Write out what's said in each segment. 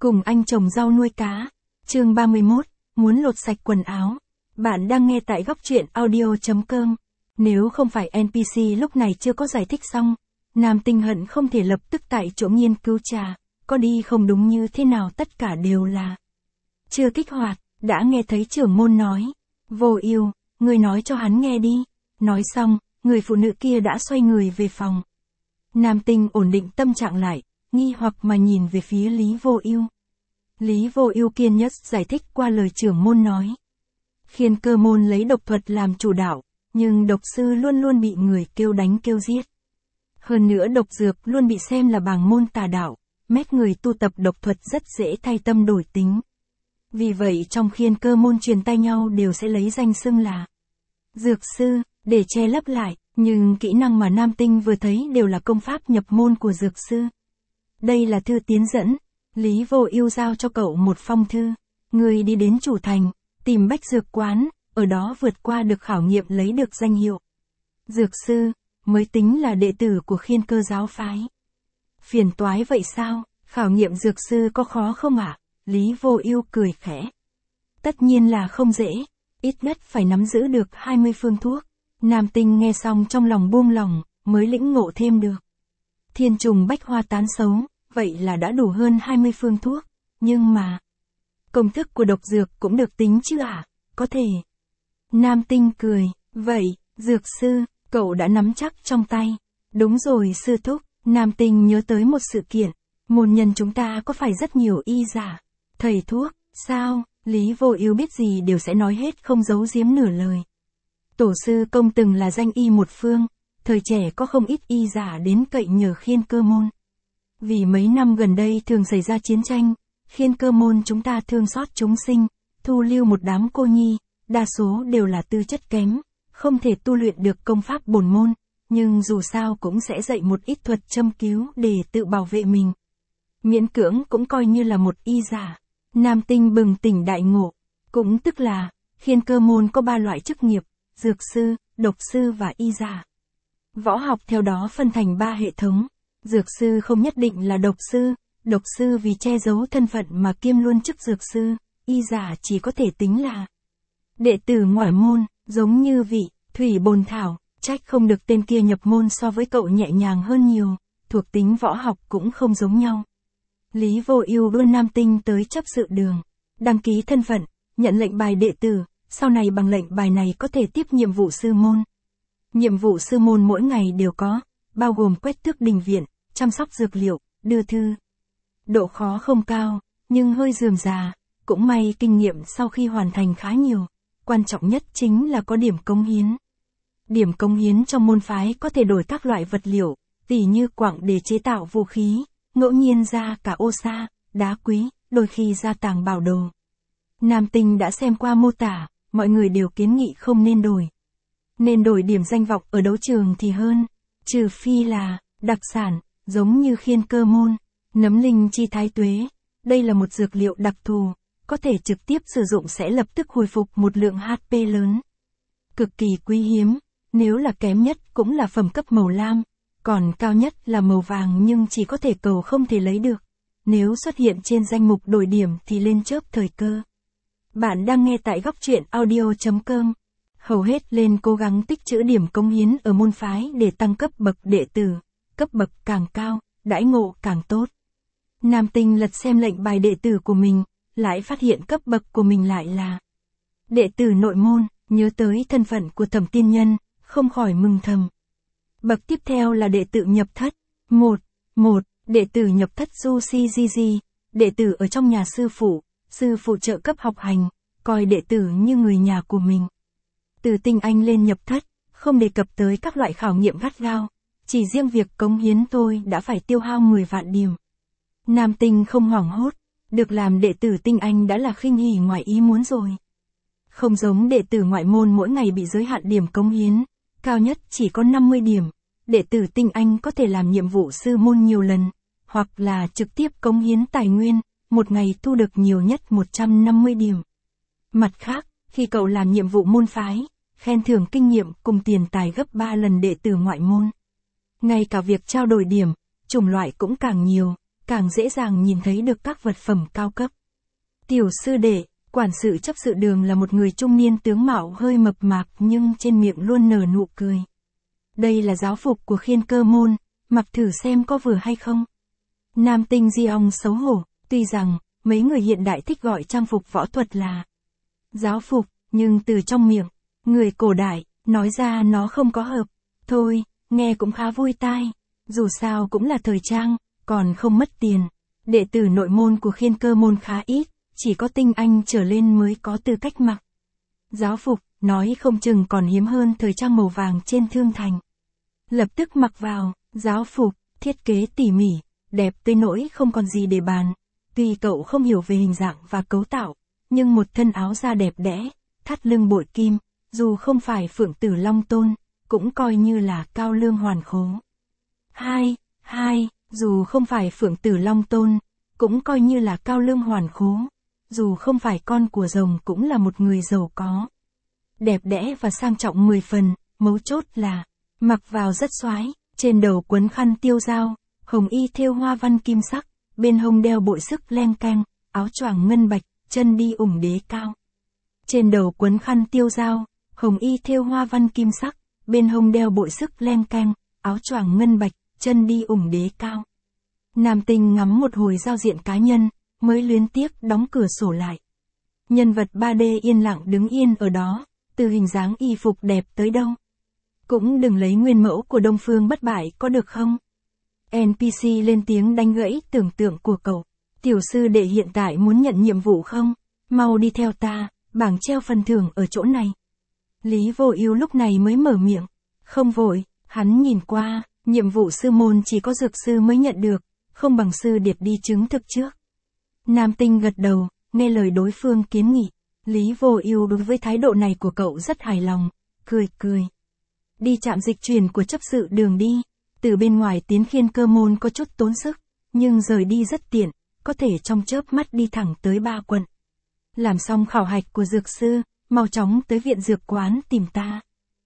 Cùng anh trồng rau nuôi cá. Chương 31, muốn lột sạch quần áo. Bạn đang nghe tại góc truyện audio.com. Nếu không phải NPC lúc này chưa có giải thích xong, Nam Tinh hận không thể lập tức tại chỗ nghiên cứu trà, có đi không đúng như thế nào tất cả đều là chưa kích hoạt. Đã nghe thấy trưởng môn nói, Vô Ưu, người nói cho hắn nghe đi. Nói xong, người phụ nữ kia đã xoay người về phòng. Nam Tinh ổn định tâm trạng lại, nghi hoặc mà nhìn về phía Lý Vô Ưu. Lý Vô Ưu kiên nhẫn giải thích qua lời trưởng môn nói. Khiên Cơ môn lấy độc thuật làm chủ đạo, nhưng độc sư luôn luôn bị người kêu đánh kêu giết. Hơn nữa độc dược luôn bị xem là bảng môn tà đạo, mét người tu tập độc thuật rất dễ thay tâm đổi tính. Vì vậy trong Khiên Cơ môn truyền tay nhau đều sẽ lấy danh xưng là dược sư, để che lấp lại, nhưng kỹ năng mà Nam Tinh vừa thấy đều là công pháp nhập môn của dược sư. Đây là thư tiến dẫn, Lý Vô Ưu giao cho cậu một phong thư. Người đi đến chủ thành, tìm Bách Dược quán, ở đó vượt qua được khảo nghiệm lấy được danh hiệu dược sư, mới tính là đệ tử của Khiên Cơ giáo phái. Phiền toái vậy sao, khảo nghiệm dược sư có khó không ạ? Lý Vô Ưu cười khẽ. Tất nhiên là không dễ, ít nhất phải nắm giữ được 20 phương thuốc. Nam Tinh nghe xong trong lòng buông lỏng, mới lĩnh ngộ thêm được. Thiên trùng bách hoa tán xấu, vậy là đã đủ hơn 20 phương thuốc, nhưng mà công thức của độc dược cũng được tính chứ ạ? Có thể. Nam Tinh cười, vậy, dược sư, cậu đã nắm chắc trong tay. Đúng rồi sư thúc, Nam Tinh nhớ tới một sự kiện, môn nhân chúng ta có phải rất nhiều y giả, thầy thuốc, sao? Lý Vô Ưu biết gì đều sẽ nói hết không giấu giếm nửa lời. Tổ sư Công từng là danh y một phương, thời trẻ có không ít y giả đến cậy nhờ Khiên Cơ môn. Vì mấy năm gần đây thường xảy ra chiến tranh, Khiên Cơ môn chúng ta thương xót chúng sinh, thu lưu một đám cô nhi, đa số đều là tư chất kém, không thể tu luyện được công pháp bổn môn, nhưng dù sao cũng sẽ dạy một ít thuật châm cứu để tự bảo vệ mình. Miễn cưỡng cũng coi như là một y giả. Nam Tinh bừng tỉnh đại ngộ, cũng tức là, Khiên Cơ môn có 3 loại chức nghiệp, dược sư, độc sư và y giả. Võ học theo đó phân thành 3 hệ thống. Dược sư không nhất định là độc sư vì che giấu thân phận mà kiêm luôn chức dược sư, y giả chỉ có thể tính là đệ tử ngoại môn, giống như vị Thủy Bồn Thảo, trách không được tên kia nhập môn so với cậu nhẹ nhàng hơn nhiều, thuộc tính võ học cũng không giống nhau. Lý Vô Ưu đưa Nam Tinh tới chấp sự đường, đăng ký thân phận, nhận lệnh bài đệ tử, sau này bằng lệnh bài này có thể tiếp nhiệm vụ sư môn. Nhiệm vụ sư môn mỗi ngày đều có, bao gồm quét tước đình viện, chăm sóc dược liệu, đưa thư. Độ khó không cao, nhưng hơi rườm rà, cũng may kinh nghiệm sau khi hoàn thành khá nhiều, quan trọng nhất chính là có điểm cống hiến. Điểm cống hiến trong môn phái có thể đổi các loại vật liệu, tỉ như quặng để chế tạo vũ khí, ngẫu nhiên ra cả ô sa, đá quý, đôi khi ra tàng bảo đồ. Nam Tinh đã xem qua mô tả, mọi người đều kiến nghị không nên đổi. Nên đổi điểm danh vọng ở đấu trường thì hơn, trừ phi là đặc sản, giống như Khiên Cơ môn, nấm linh chi thái tuế. Đây là một dược liệu đặc thù, có thể trực tiếp sử dụng sẽ lập tức hồi phục một lượng HP lớn. Cực kỳ quý hiếm, nếu là kém nhất cũng là phẩm cấp màu lam, còn cao nhất là màu vàng nhưng chỉ có thể cầu không thể lấy được. Nếu xuất hiện trên danh mục đổi điểm thì lên chớp thời cơ. Bạn đang nghe tại góc truyện audio.com. Hầu hết lên cố gắng tích trữ điểm cống hiến ở môn phái để tăng cấp bậc đệ tử, cấp bậc càng cao, đãi ngộ càng tốt. Nam Tinh lật xem lệnh bài đệ tử của mình, lại phát hiện cấp bậc của mình lại là đệ tử nội môn, nhớ tới thân phận của Thẩm tiên nhân, không khỏi mừng thầm. Bậc tiếp theo là đệ tử nhập thất. Đệ tử nhập thất Du Si Di Di, đệ tử ở trong nhà sư phụ trợ cấp học hành, coi đệ tử như người nhà của mình. Từ tinh anh lên nhập thất, không đề cập tới các loại khảo nghiệm gắt gao, chỉ riêng việc cống hiến thôi đã phải tiêu hao 10 vạn điểm. Nam Tinh không hoảng hốt, được làm đệ tử tinh anh đã là khinh hỉ ngoài ý muốn rồi. Không giống đệ tử ngoại môn mỗi ngày bị giới hạn điểm cống hiến, cao nhất chỉ có 50 điểm, đệ tử tinh anh có thể làm nhiệm vụ sư môn nhiều lần, hoặc là trực tiếp cống hiến tài nguyên, một ngày thu được nhiều nhất 150 điểm. Mặt khác, khi cậu làm nhiệm vụ môn phái, khen thưởng kinh nghiệm cùng tiền tài gấp 3 lần đệ tử ngoại môn. Ngay cả việc trao đổi điểm, chủng loại cũng càng nhiều, càng dễ dàng nhìn thấy được các vật phẩm cao cấp. Tiểu sư đệ, quản sự chấp sự đường là một người trung niên tướng mạo hơi mập mạp nhưng trên miệng luôn nở nụ cười. Đây là giáo phục của Khiên Cơ môn, mặc thử xem có vừa hay không. Nam tinh Di-ong xấu hổ, tuy rằng, mấy người hiện đại thích gọi trang phục võ thuật là giáo phục, nhưng từ trong miệng, người cổ đại, nói ra nó không có hợp. Thôi, nghe cũng khá vui tai, dù sao cũng là thời trang, còn không mất tiền. Đệ tử nội môn của Khiên Cơ môn khá ít, chỉ có tinh anh trở lên mới có tư cách mặc giáo phục, nói không chừng còn hiếm hơn thời trang màu vàng trên thương thành. Lập tức mặc vào, giáo phục, thiết kế tỉ mỉ, đẹp tới nỗi không còn gì để bàn. Tuy cậu không hiểu về hình dạng và cấu tạo, nhưng một thân áo da đẹp đẽ, thắt lưng bội kim, dù không phải Phượng Tử Long Tôn, cũng coi như là cao lương hoàn khố. Dù không phải Phượng Tử Long Tôn, cũng coi như là cao lương hoàn khố. Dù không phải con của rồng cũng là một người giàu có. Đẹp đẽ và sang trọng 10 phần, mấu chốt là mặc vào rất xoái, trên đầu quấn khăn tiêu dao, hồng y thêu hoa văn kim sắc, bên hông đeo bội sức len keng, áo choàng ngân bạch, chân đi ủng đế cao. Trên đầu quấn khăn tiêu dao, hồng y thêu hoa văn kim sắc, bên hông đeo bội sức len keng, áo choàng ngân bạch, chân đi ủng đế cao. Nam tinh ngắm một hồi giao diện cá nhân, mới luyến tiếc đóng cửa sổ lại. Nhân vật 3D yên lặng đứng yên ở đó, từ hình dáng y phục đẹp tới đâu. Cũng đừng lấy nguyên mẫu của Đông Phương Bất Bại có được không? NPC lên tiếng đánh gãy tưởng tượng của cậu. Tiểu sư đệ hiện tại muốn nhận nhiệm vụ không? Mau đi theo ta, bảng treo phần thưởng ở chỗ này. Lý Vô Ưu lúc này mới mở miệng. Không vội, hắn nhìn qua, nhiệm vụ sư môn chỉ có dược sư mới nhận được, không bằng sư điệp đi chứng thực trước. Nam tinh gật đầu, nghe lời đối phương kiến nghị. Lý Vô Ưu đối với thái độ này của cậu rất hài lòng, cười. Đi trạm dịch chuyển của chấp sự đường đi, từ bên ngoài tiến Khiên Cơ môn có chút tốn sức, nhưng rời đi rất tiện, có thể trong chớp mắt đi thẳng tới 3 quận. Làm xong khảo hạch của dược sư, mau chóng tới viện dược quán tìm ta.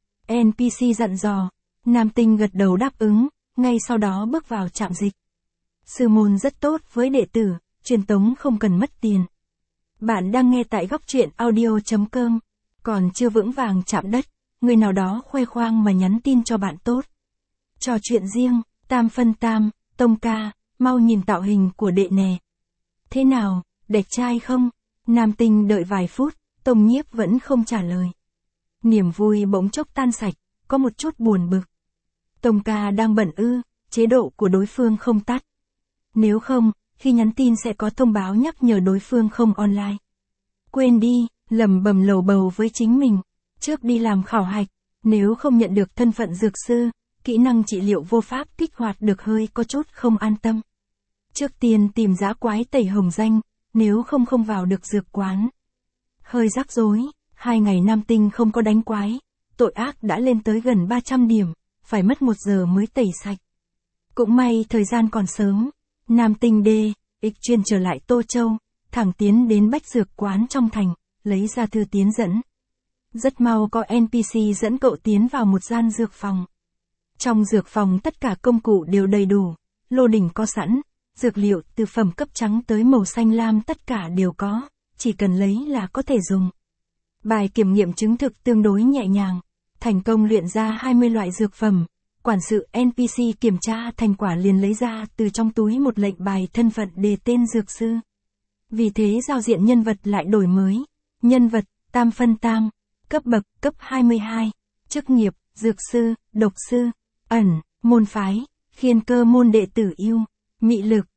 NPC dặn dò, Nam tinh gật đầu đáp ứng, ngay sau đó bước vào trạm dịch. Sư môn rất tốt với đệ tử, truyền tống không cần mất tiền. Bạn đang nghe tại góc truyện audio.com, còn chưa vững vàng chạm đất, người nào đó khoe khoang mà nhắn tin cho bạn tốt. Trò chuyện riêng, Tam phân Tam, Tông ca, mau nhìn tạo hình của đệ nè. Thế nào, đẹp trai không? Nam tinh đợi vài phút, Tông Nhiếp vẫn không trả lời. Niềm vui bỗng chốc tan sạch, có một chút buồn bực. Tông ca đang bận ư, chế độ của đối phương không tắt. Nếu không, khi nhắn tin sẽ có thông báo nhắc nhở đối phương không online. Quên đi, lẩm bẩm lầu bầu với chính mình. Trước đi làm khảo hạch, nếu không nhận được thân phận dược sư, kỹ năng trị liệu vô pháp kích hoạt được hơi có chút không an tâm. Trước tiên tìm dã quái tẩy hồng danh, nếu không vào được dược quán. Hơi rắc rối, 2 ngày Nam tinh không có đánh quái, tội ác đã lên tới gần 300 điểm, phải mất 1 giờ mới tẩy sạch. Cũng may thời gian còn sớm, Nam tinh DX chuyên trở lại Tô Châu, thẳng tiến đến bách dược quán trong thành, lấy ra thư tiến dẫn. Rất mau có NPC dẫn cậu tiến vào một gian dược phòng. Trong dược phòng tất cả công cụ đều đầy đủ, lô đỉnh có sẵn, dược liệu từ phẩm cấp trắng tới màu xanh lam tất cả đều có, chỉ cần lấy là có thể dùng. Bài kiểm nghiệm chứng thực tương đối nhẹ nhàng, thành công luyện ra 20 loại dược phẩm. Quản sự NPC kiểm tra thành quả liền lấy ra từ trong túi một lệnh bài thân phận đề tên dược sư. Vì thế giao diện nhân vật lại đổi mới. Nhân vật, Tam phân Tam, cấp bậc, cấp 22, chức nghiệp, dược sư, độc sư, ẩn, môn phái, Khiên Cơ môn đệ tử yêu, mị lực,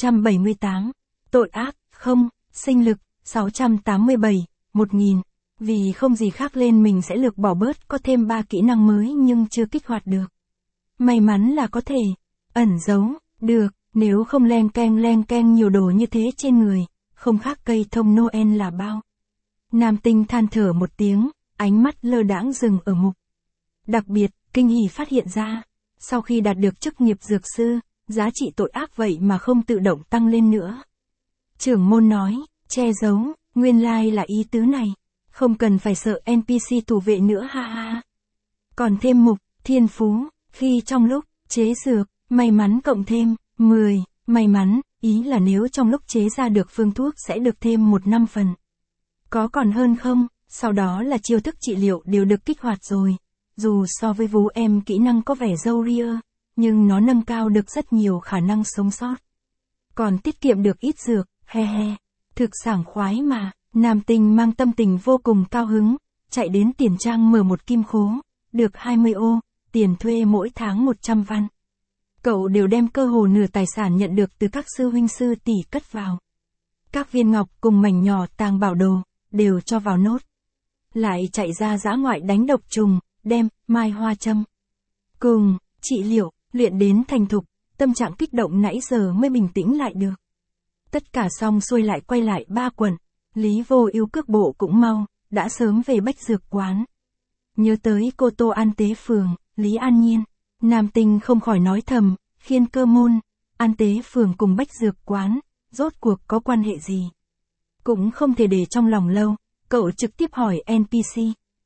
178, tội ác, không, sinh lực, 687, 1000. Vì không gì khác lên mình sẽ lược bỏ bớt có thêm 3 kỹ năng mới nhưng chưa kích hoạt được. May mắn là có thể ẩn giấu được, nếu không len keng nhiều đồ như thế trên người, không khác cây thông Noel là bao. Nam tinh than thở một tiếng, ánh mắt lơ đãng dừng ở mục. Đặc biệt, kinh hỉ phát hiện ra, sau khi đạt được chức nghiệp dược sư, giá trị tội ác vậy mà không tự động tăng lên nữa. Trưởng môn nói, che giấu, nguyên lai là ý tứ này, không cần phải sợ NPC thủ vệ nữa ha ha. Còn thêm mục, thiên phú, khi trong lúc chế dược, may mắn cộng thêm 10, may mắn, ý là nếu trong lúc chế ra được phương thuốc sẽ được thêm 1/5 phần. Có còn hơn không? Sau đó là chiêu thức trị liệu đều được kích hoạt rồi. Dù so với vú em kỹ năng có vẻ râu ria, nhưng nó nâng cao được rất nhiều khả năng sống sót. Còn tiết kiệm được ít dược, he he. Thực sảng khoái mà. Nam Tinh mang tâm tình vô cùng cao hứng, chạy đến tiền trang mở một kim khố, được 20 ô, tiền thuê mỗi tháng 100 văn. Cậu đều đem cơ hồ nửa tài sản nhận được từ các sư huynh sư tỷ cất vào. Các viên ngọc cùng mảnh nhỏ tàng bảo đồ, đều cho vào nốt. Lại chạy ra dã ngoại đánh độc trùng, đem, mai hoa châm. Cùng, trị liệu, luyện đến thành thục, tâm trạng kích động nãy giờ mới bình tĩnh lại được. Tất cả xong xuôi lại quay lại ba quận, Lý Vô Ưu cước bộ cũng mau, đã sớm về Bách Dược Quán. Nhớ tới cô Tô An Tế Phường, Lý An Nhiên, Nam Tinh không khỏi nói thầm, Khiên Cơ Môn, An Tế Phường cùng Bách Dược Quán, rốt cuộc có quan hệ gì? Cũng không thể để trong lòng lâu, cậu trực tiếp hỏi NPC.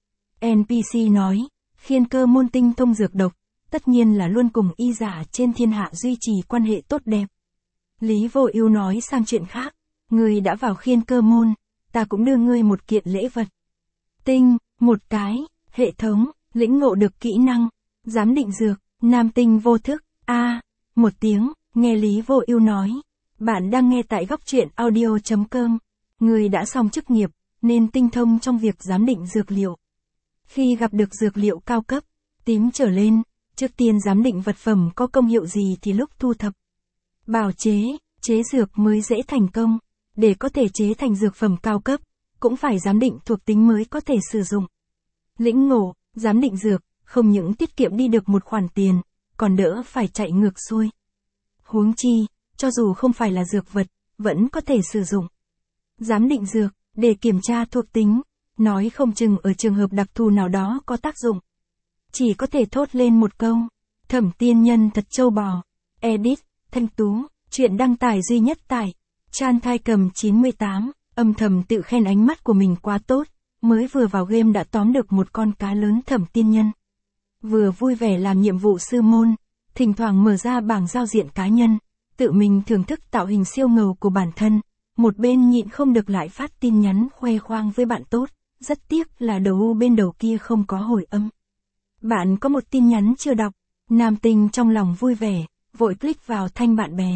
NPC nói, Khiên Cơ Môn tinh thông dược độc, tất nhiên là luôn cùng y giả trên thiên hạ duy trì quan hệ tốt đẹp. Lý Vô Ưu nói sang chuyện khác, ngươi đã vào Khiên Cơ Môn, ta cũng đưa ngươi một kiện lễ vật. Tinh, một cái, hệ thống, lĩnh ngộ được kỹ năng, giám định dược, Nam Tinh vô thức, một tiếng, nghe Lý Vô Ưu nói. Bạn đang nghe tại góc truyện audio.com, ngươi đã xong chức nghiệp, nên tinh thông trong việc giám định dược liệu. Khi gặp được dược liệu cao cấp, tím trở lên, trước tiên giám định vật phẩm có công hiệu gì thì lúc thu thập. Bào chế, chế dược mới dễ thành công, để có thể chế thành dược phẩm cao cấp, cũng phải giám định thuộc tính mới có thể sử dụng. Lĩnh ngộ, giám định dược, không những tiết kiệm đi được một khoản tiền, còn đỡ phải chạy ngược xuôi. Huống chi, cho dù không phải là dược vật, vẫn có thể sử dụng. Giám định dược, để kiểm tra thuộc tính, nói không chừng ở trường hợp đặc thù nào đó có tác dụng. Chỉ có thể thốt lên một câu, Thẩm tiên nhân thật trâu bò. Edit, Thanh Tú, chuyện đăng tải duy nhất tại Chan Thai Cầm 98, âm thầm tự khen ánh mắt của mình quá tốt, mới vừa vào game đã tóm được một con cá lớn Thẩm tiên nhân. Vừa vui vẻ làm nhiệm vụ sư môn, thỉnh thoảng mở ra bảng giao diện cá nhân, tự mình thưởng thức tạo hình siêu ngầu của bản thân, một bên nhịn không được lại phát tin nhắn khoe khoang với bạn tốt, rất tiếc là đầu bên đầu kia không có hồi âm. Bạn có một tin nhắn chưa đọc, Nam Tinh trong lòng vui vẻ, vội click vào thanh bạn bè.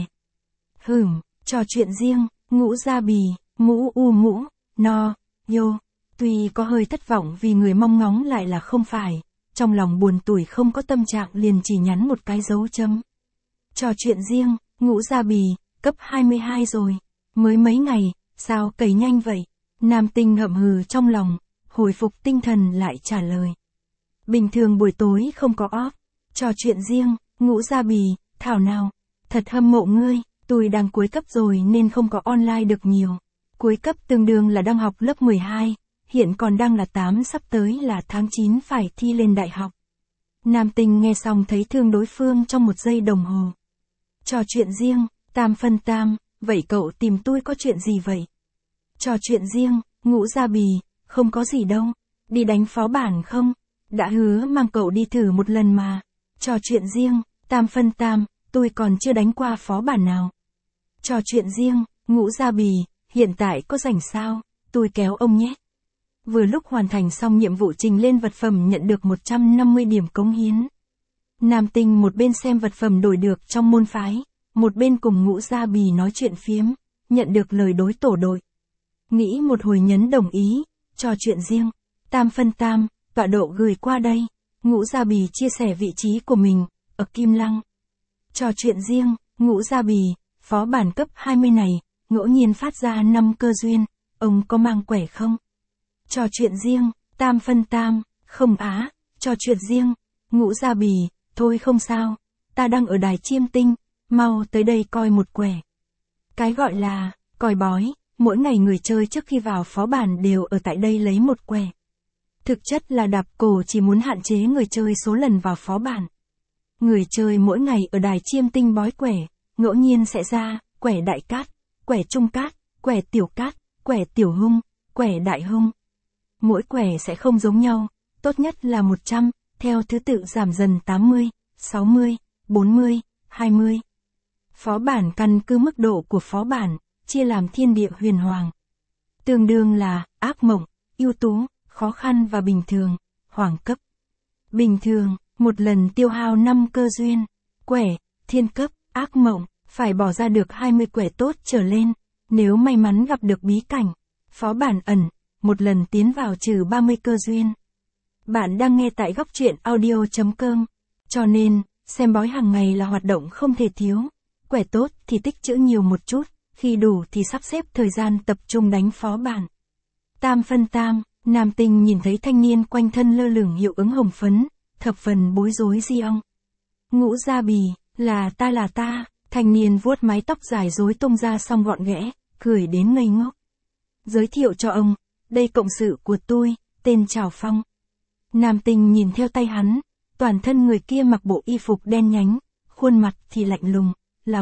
Trò chuyện riêng, Ngũ Gia Bì, Mũ U Mũ, No, Yo, tuy có hơi thất vọng vì người mong ngóng lại là không phải, trong lòng buồn tủi không có tâm trạng liền chỉ nhắn một cái dấu chấm. Trò chuyện riêng, Ngũ Gia Bì, cấp 22 rồi, mới mấy ngày, sao cày nhanh vậy? Nam Tinh hậm hừ trong lòng, hồi phục tinh thần lại trả lời. Bình thường buổi tối không có off, trò chuyện riêng, Ngũ Gia Bì, thảo nào, thật hâm mộ ngươi, tôi đang cuối cấp rồi nên không có online được nhiều. Cuối cấp tương đương là đang học lớp 12, hiện còn đang là 8 sắp tới là tháng 9 phải thi lên đại học. Nam Tinh nghe xong thấy thương đối phương trong một giây đồng hồ. Trò chuyện riêng, Tam phân tam, vậy cậu tìm tôi có chuyện gì vậy? Trò chuyện riêng, Ngũ Gia Bì, không có gì đâu, đi đánh phó bản không? Đã hứa mang cậu đi thử một lần mà. Trò chuyện riêng, Tam phân tam, tôi còn chưa đánh qua phó bản nào. Trò chuyện riêng, Ngũ Gia Bì, hiện tại có rảnh sao? Tôi kéo ông nhé. Vừa lúc hoàn thành xong nhiệm vụ trình lên vật phẩm nhận được 150 điểm cống hiến. Nam Tinh một bên xem vật phẩm đổi được trong môn phái, một bên cùng Ngũ Gia Bì nói chuyện phiếm, nhận được lời đối tổ đội. Nghĩ một hồi nhấn đồng ý, trò chuyện riêng, Tam phân tam, tọa độ gửi qua đây. Ngũ Gia Bì chia sẻ vị trí của mình, ở Kim Lăng. Trò chuyện riêng, Ngũ Gia Bì, phó bản cấp 20 này, ngẫu nhiên phát ra 5 cơ duyên, ông có mang quẻ không? Trò chuyện riêng, Tam phân tam, không á, trò chuyện riêng, Ngũ Gia Bì, thôi không sao, ta đang ở đài chiêm tinh, mau tới đây coi một quẻ. Cái gọi là, coi bói, mỗi ngày người chơi trước khi vào phó bản đều ở tại đây lấy một quẻ. Thực chất là đạp cổ chỉ muốn hạn chế người chơi số lần vào phó bản. Người chơi mỗi ngày ở đài chiêm tinh bói quẻ, ngẫu nhiên sẽ ra, quẻ đại cát, quẻ trung cát, quẻ tiểu cát, quẻ tiểu hung, quẻ đại hung. Mỗi quẻ sẽ không giống nhau, tốt nhất là 100, theo thứ tự giảm dần 80, 60, 40, 20. Phó bản căn cứ mức độ của phó bản, chia làm thiên địa huyền hoàng. Tương đương là, ác mộng, ưu tú, khó khăn và bình thường, hoàng cấp. Bình thường, một lần tiêu hao 5 cơ duyên. Quẻ, thiên cấp, ác mộng, phải bỏ ra được 20 quẻ tốt trở lên. Nếu may mắn gặp được bí cảnh, phó bản ẩn, một lần tiến vào trừ 30 cơ duyên. Bạn đang nghe tại góc truyện audio.com. Cho nên, xem bói hàng ngày là hoạt động không thể thiếu. Quẻ tốt thì tích trữ nhiều một chút, khi đủ thì sắp xếp thời gian tập trung đánh phó bản. Tam phân tam, nam tinh nhìn thấy thanh niên quanh thân lơ lửng hiệu ứng hồng phấn, thập phần bối rối di ong. Ngũ Gia Bì, là ta, thanh niên vuốt mái tóc dài rối tung ra xong gọn ghẽ, cười đến ngây ngốc. Giới thiệu cho ông, đây cộng sự của tôi, tên Trảo Phong. Nam tinh nhìn theo tay hắn, toàn thân người kia mặc bộ y phục đen nhánh, khuôn mặt thì lạnh lùng, là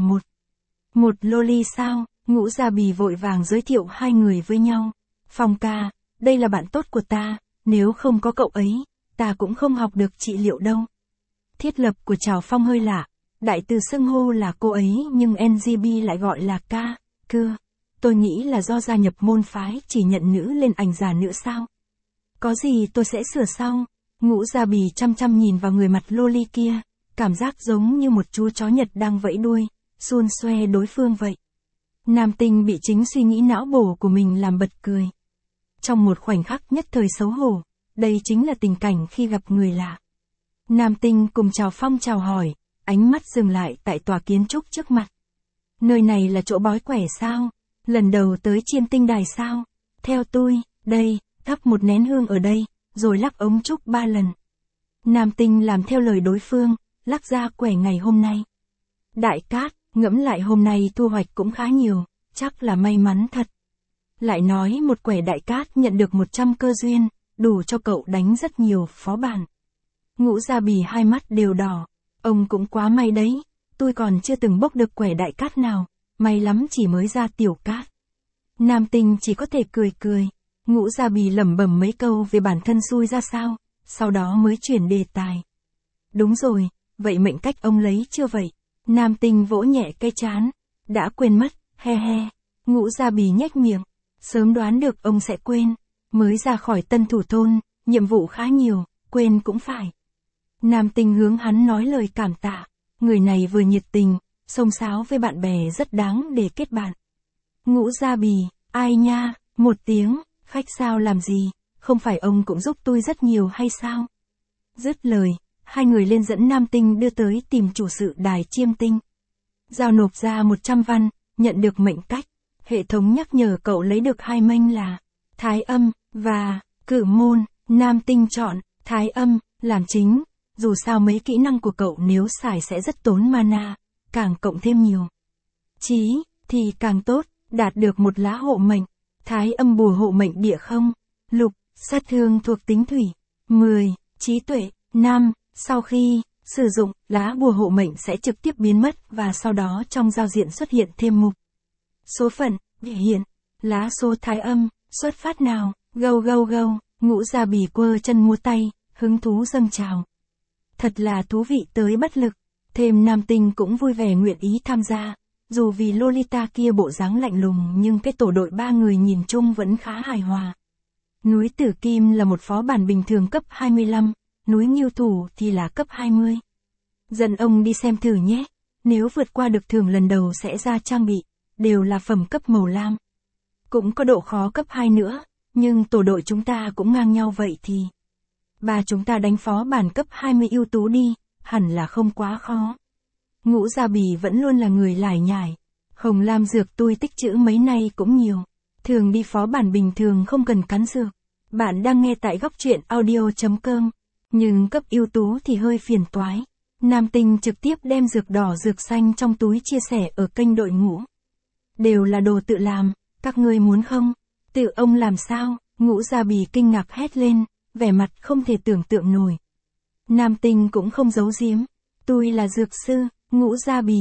một loli sao? Ngũ Gia Bì vội vàng giới thiệu hai người với nhau. Phong ca, đây là bạn tốt của ta, nếu không có cậu ấy, ta cũng không học được trị liệu đâu. Thiết lập của Trảo Phong hơi lạ, đại từ xưng hô là cô ấy nhưng NGB lại gọi là ca, cưa. Tôi nghĩ là do gia nhập môn phái chỉ nhận nữ lên ảnh giả nữa sao? Có gì tôi sẽ sửa sau. Ngũ Gia Bì chăm chăm nhìn vào người mặt loli kia, cảm giác giống như một chú chó Nhật đang vẫy đuôi, xun xoe đối phương vậy. Nam tinh bị chính suy nghĩ não bổ của mình làm bật cười. Trong một khoảnh khắc nhất thời xấu hổ, đây chính là tình cảnh khi gặp người lạ. Nam tinh cùng Trảo Phong chào hỏi, ánh mắt dừng lại tại tòa kiến trúc trước mặt. Nơi này là chỗ bói quẻ sao? Lần đầu tới Chiêm Tinh Đài sao? Theo tôi, đây, thắp một nén hương ở đây, rồi lắc ống trúc 3 lần. Nam tinh làm theo lời đối phương, lắc ra quẻ ngày hôm nay. Đại cát, ngẫm lại hôm nay thu hoạch cũng khá nhiều, chắc là may mắn thật. Lại nói một quẻ đại cát nhận được 100 cơ duyên, đủ cho cậu đánh rất nhiều phó bản. Ngũ Gia Bì hai mắt đều đỏ, ông cũng quá may đấy, tôi còn chưa từng bốc được quẻ đại cát nào, may lắm chỉ mới ra tiểu cát. Nam tinh chỉ có thể cười. Ngũ Gia Bì lẩm bẩm mấy câu về bản thân xui ra sao, sau đó mới chuyển đề tài. Đúng rồi, vậy mệnh cách ông lấy chưa vậy? Nam tinh vỗ nhẹ cái trán, đã quên mất, he. Ngũ Gia Bì nhếch miệng, sớm đoán được ông sẽ quên, mới ra khỏi Tân Thủ Thôn, nhiệm vụ khá nhiều, quên cũng phải. Nam tinh hướng hắn nói lời cảm tạ, người này vừa nhiệt tình, xông xáo với bạn bè rất đáng để kết bạn. Ngũ Gia Bì, ai nha, một tiếng, khách sao làm gì, không phải ông cũng giúp tôi rất nhiều hay sao? Dứt lời, hai người lên dẫn Nam tinh đưa tới tìm chủ sự đài Chiêm Tinh. Giao nộp ra 100 văn, nhận được mệnh cách, hệ thống nhắc nhở cậu lấy được hai mệnh là Thái Âm và Cử Môn. Nam tinh chọn Thái Âm làm chính, dù sao mấy kỹ năng của cậu nếu xài sẽ rất tốn mana, càng cộng thêm nhiều chí thì càng tốt, đạt được một lá hộ mệnh. Thái Âm bùa hộ mệnh địa không, lục, sát thương thuộc tính thủy, 10, trí tuệ, 5, sau khi sử dụng, lá bùa hộ mệnh sẽ trực tiếp biến mất và sau đó trong giao diện xuất hiện thêm mục số phận, hiện, lá số Thái Âm, xuất phát nào, gâu. Ngũ Gia Bì quơ chân múa tay, hứng thú dâng trào. Thật là thú vị tới bất lực, thêm Nam tinh cũng vui vẻ nguyện ý tham gia. Dù vì Lolita kia bộ dáng lạnh lùng nhưng cái tổ đội 3 người nhìn chung vẫn khá hài hòa. Núi Tử Kim là một phó bản bình thường cấp 25, núi Ngưu Thủ thì là cấp 20. Dẫn ông đi xem thử nhé, nếu vượt qua được thưởng lần đầu sẽ ra trang bị, đều là phẩm cấp màu lam. Cũng có độ khó cấp 2 nữa, nhưng tổ đội chúng ta cũng ngang nhau vậy thì. Chúng ta đánh phó bản cấp 20 ưu tú đi, hẳn là không quá khó. Ngũ Gia Bì vẫn luôn là người lải nhải. Hồng lam dược tôi tích trữ mấy nay cũng nhiều. Thường đi phó bản bình thường không cần cắn dược. Bạn đang nghe tại góc truyện audio.com. Nhưng cấp ưu tú thì hơi phiền toái. Nam tinh trực tiếp đem dược đỏ dược xanh trong túi chia sẻ ở kênh đội ngũ. Đều là đồ tự làm, các ngươi muốn không? Tự ông làm sao? Ngũ Gia Bì kinh ngạc hét lên, vẻ mặt không thể tưởng tượng nổi. Nam tinh cũng không giấu giếm. Tôi là dược sư. Ngũ Gia Bì,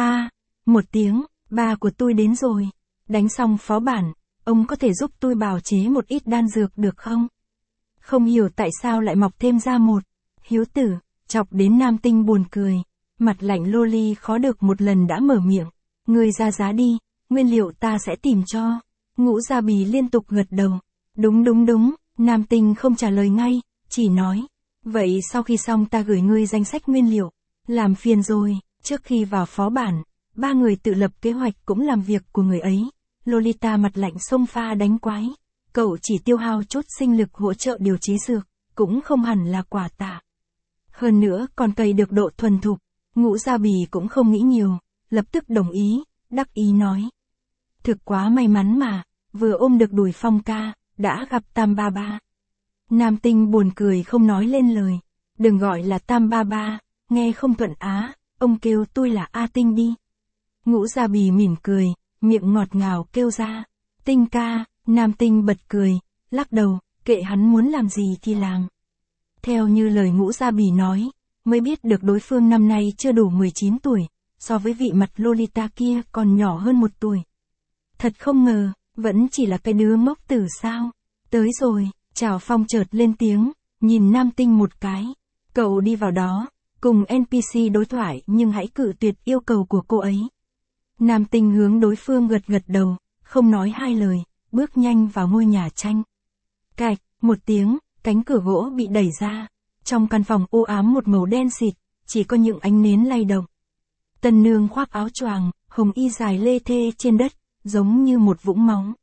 một tiếng, ba của tôi đến rồi. Đánh xong phó bản, ông có thể giúp tôi bào chế một ít đan dược được không? Không hiểu tại sao lại mọc thêm ra một hiếu tử, chọc đến Nam tinh buồn cười. Mặt lạnh Loli khó được một lần đã mở miệng. Ngươi ra giá đi, nguyên liệu ta sẽ tìm cho. Ngũ Gia Bì liên tục gật đầu. Đúng, nam tinh không trả lời ngay, chỉ nói. Vậy sau khi xong ta gửi ngươi danh sách nguyên liệu. Làm phiền rồi, trước khi vào phó bản, ba người tự lập kế hoạch cũng làm việc của người ấy. Lolita mặt lạnh xông pha đánh quái. Cậu chỉ tiêu hao chút sinh lực hỗ trợ điều chế dược, cũng không hẳn là quà tạ. Hơn nữa còn cày được độ thuần thục. Ngũ Gia Bì cũng không nghĩ nhiều, lập tức đồng ý, đắc ý nói. Thực quá may mắn mà, vừa ôm được đùi Phong ca, đã gặp Tam Ba Ba. Nam tinh buồn cười không nói lên lời. Đừng gọi là Tam Ba Ba, nghe không thuận á, ông kêu tôi là A Tinh đi. Ngũ Gia Bì mỉm cười, miệng ngọt ngào kêu ra. Tinh ca, nam tinh bật cười, lắc đầu, kệ hắn muốn làm gì thì làm. Theo như lời Ngũ Gia Bì nói, mới biết được đối phương năm nay chưa đủ 19 tuổi, so với vị mặt Lolita kia còn nhỏ hơn 1 tuổi. Thật không ngờ, vẫn chỉ là cái đứa ngốc tử sao. Tới rồi, Trảo Phong chợt lên tiếng, nhìn nam tinh một cái. Cậu đi vào đó, cùng NPC đối thoại nhưng hãy cự tuyệt yêu cầu của cô ấy. Nam tinh hướng đối phương gật gật đầu, không nói hai lời, bước nhanh vào ngôi nhà tranh. Cạch, một tiếng, cánh cửa gỗ bị đẩy ra. Trong căn phòng u ám một màu đen xịt, chỉ có những ánh nến lay động. Tân nương khoác áo choàng, hồng y dài lê thê trên đất, giống như một vũng máu.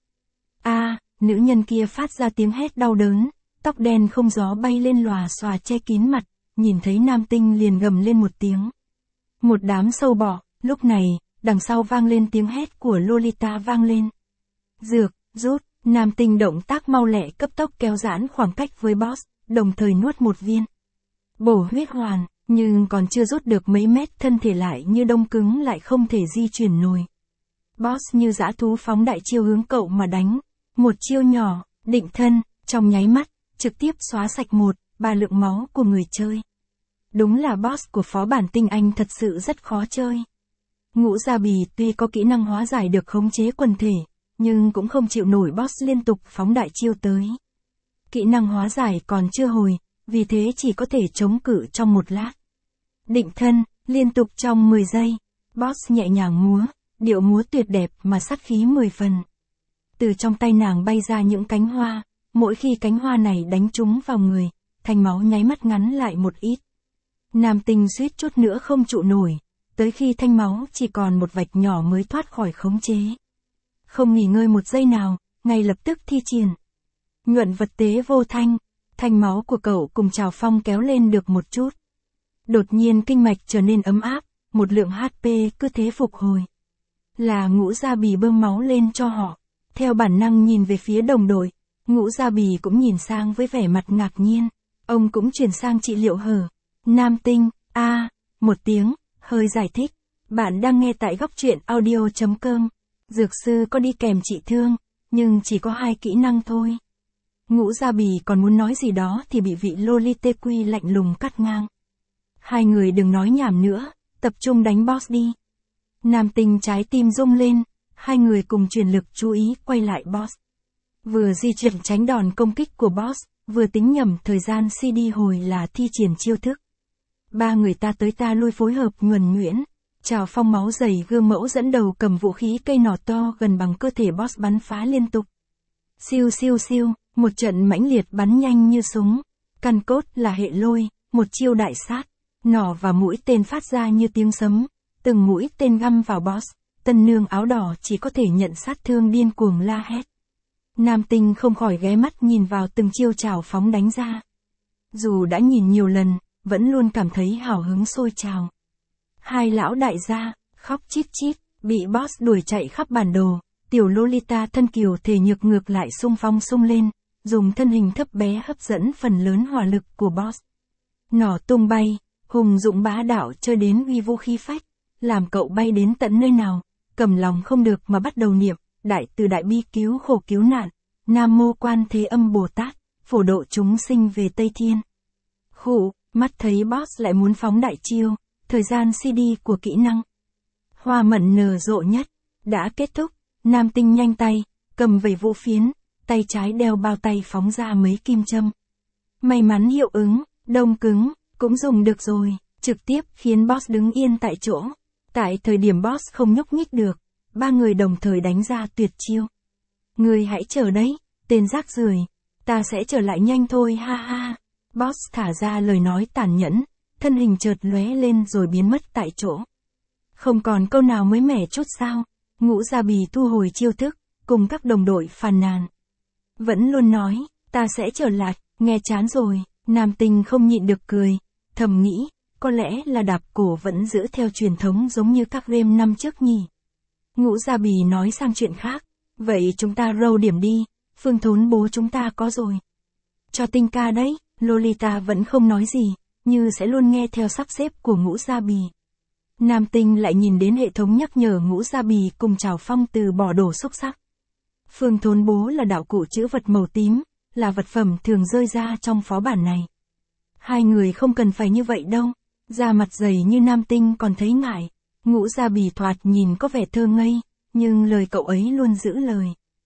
Nữ nhân kia phát ra tiếng hét đau đớn, tóc đen không gió bay lên lòa xòa che kín mặt, nhìn thấy nam tinh liền gầm lên một tiếng. Một đám sâu bọ, lúc này, đằng sau vang lên tiếng hét của Lolita vang lên. Dược, rút, nam tinh động tác mau lẹ cấp tốc kéo giãn khoảng cách với boss, đồng thời nuốt một viên. Bổ huyết hoàn, nhưng còn chưa rút được mấy mét thân thể lại như đông cứng lại không thể di chuyển nổi. Boss như dã thú phóng đại chiêu hướng cậu mà đánh. Một chiêu nhỏ, định thân, trong nháy mắt, trực tiếp xóa sạch 1/3 lượng máu của người chơi. Đúng là boss của phó bản tinh anh thật sự rất khó chơi. Ngũ Gia Bì tuy có kỹ năng hóa giải được khống chế quần thể, nhưng cũng không chịu nổi boss liên tục phóng đại chiêu tới. Kỹ năng hóa giải còn chưa hồi, vì thế chỉ có thể chống cự trong 1 lát. Định thân, liên tục trong 10 giây, boss nhẹ nhàng múa, điệu múa tuyệt đẹp mà sát khí 10 phần. Từ trong tay nàng bay ra những cánh hoa, mỗi khi cánh hoa này đánh trúng vào người, thanh máu nháy mắt ngắn lại một ít. Nam tinh suýt chút nữa không trụ nổi, tới khi thanh máu chỉ còn một vạch nhỏ mới thoát khỏi khống chế. Không nghỉ ngơi 1 giây nào, ngay lập tức thi triển. Nhuận vật tế vô thanh, thanh máu của cậu cùng Trảo Phong kéo lên được một chút. Đột nhiên kinh mạch trở nên ấm áp, một lượng HP cứ thế phục hồi. Là Ngũ Gia Bì bơm máu lên cho họ. Theo bản năng nhìn về phía đồng đội, Ngũ Gia Bì cũng nhìn sang với vẻ mặt ngạc nhiên. Ông cũng chuyển sang trị liệu hở. Nam tinh, một tiếng, hơi giải thích. Bạn đang nghe tại góc truyện audio.com. Dược sư có đi kèm trị thương, nhưng chỉ có 2 kỹ năng thôi. Ngũ Gia Bì còn muốn nói gì đó thì bị vị Lolita Quy lạnh lùng cắt ngang. Hai người đừng nói nhảm nữa, tập trung đánh boss đi. Nam tinh trái tim rung lên, hai người cùng truyền lực chú ý quay lại boss. Vừa di chuyển tránh đòn công kích của boss, vừa tính nhầm thời gian CD hồi là thi triển chiêu thức. Ba người ta tới ta lui phối hợp nhuần nhuyễn. Trảo Phong máu dày gương mẫu dẫn đầu cầm vũ khí cây nỏ to gần bằng cơ thể boss bắn phá liên tục. Siêu siêu siêu, một trận mãnh liệt bắn nhanh như súng. Căn cốt là hệ lôi, một chiêu đại sát. Nỏ và mũi tên phát ra như tiếng sấm. Từng mũi tên găm vào boss. Tân nương áo đỏ chỉ có thể nhận sát thương điên cuồng la hét. Nam tinh không khỏi ghé mắt nhìn vào từng chiêu Trảo Phong đánh ra. Dù đã nhìn nhiều lần, vẫn luôn cảm thấy hào hứng sôi trào. Hai lão đại gia, khóc chít chít, bị boss đuổi chạy khắp bản đồ. Tiểu Lolita thân kiều thể nhược ngược lại xung phong xung lên, dùng thân hình thấp bé hấp dẫn phần lớn hỏa lực của boss. Nỏ tung bay, hùng dũng bá đạo chơi đến uy vũ khí phách, làm cậu bay đến tận nơi nào, cầm lòng không được mà bắt đầu niệm, đại từ đại bi cứu khổ cứu nạn, Nam Mô Quan Thế Âm Bồ Tát, phổ độ chúng sinh về Tây Thiên. Khụ, mắt thấy boss lại muốn phóng đại chiêu, thời gian CD của kỹ năng hoa mận nở rộ nhất, đã kết thúc. Nam tinh nhanh tay, cầm vẩy vũ phiến, tay trái đeo bao tay phóng ra mấy kim châm. May mắn hiệu ứng, đông cứng, cũng dùng được rồi. trực tiếp khiến boss đứng yên tại chỗ. Tại thời điểm boss không nhúc nhích được, ba người đồng thời đánh ra tuyệt chiêu. Ngươi hãy chờ đấy, tên rác rưởi, ta sẽ trở lại nhanh thôi ha ha. Boss thả ra lời nói tàn nhẫn, thân hình chợt lóe lên rồi biến mất tại chỗ. Không còn câu nào mới mẻ chút sao? Ngũ Gia Bì thu hồi chiêu thức, cùng các đồng đội phàn nàn. Vẫn luôn nói, ta sẽ trở lại, nghe chán rồi, Nam Tinh không nhịn được cười, thầm nghĩ, có lẽ là đạp cổ vẫn giữ theo truyền thống giống như các game năm trước nhỉ. Ngũ Gia Bì nói sang chuyện khác, vậy chúng ta roll điểm đi, Phương Thốn bố chúng ta có rồi. Cho Tinh ca đấy, Lolita vẫn không nói gì, như sẽ luôn nghe theo sắp xếp của Ngũ Gia Bì. Nam Tinh lại nhìn đến hệ thống nhắc nhở Ngũ Gia Bì cùng Trảo Phong từ bỏ đồ xúc sắc. Phương Thốn bố là đạo cụ chữ vật màu tím, là vật phẩm thường rơi ra trong phó bản này. Hai người không cần phải như vậy đâu, da mặt dày như Nam Tinh còn thấy ngại. Ngũ Gia Bì thoạt nhìn có vẻ thơ ngây, nhưng lời cậu ấy luôn giữ lời.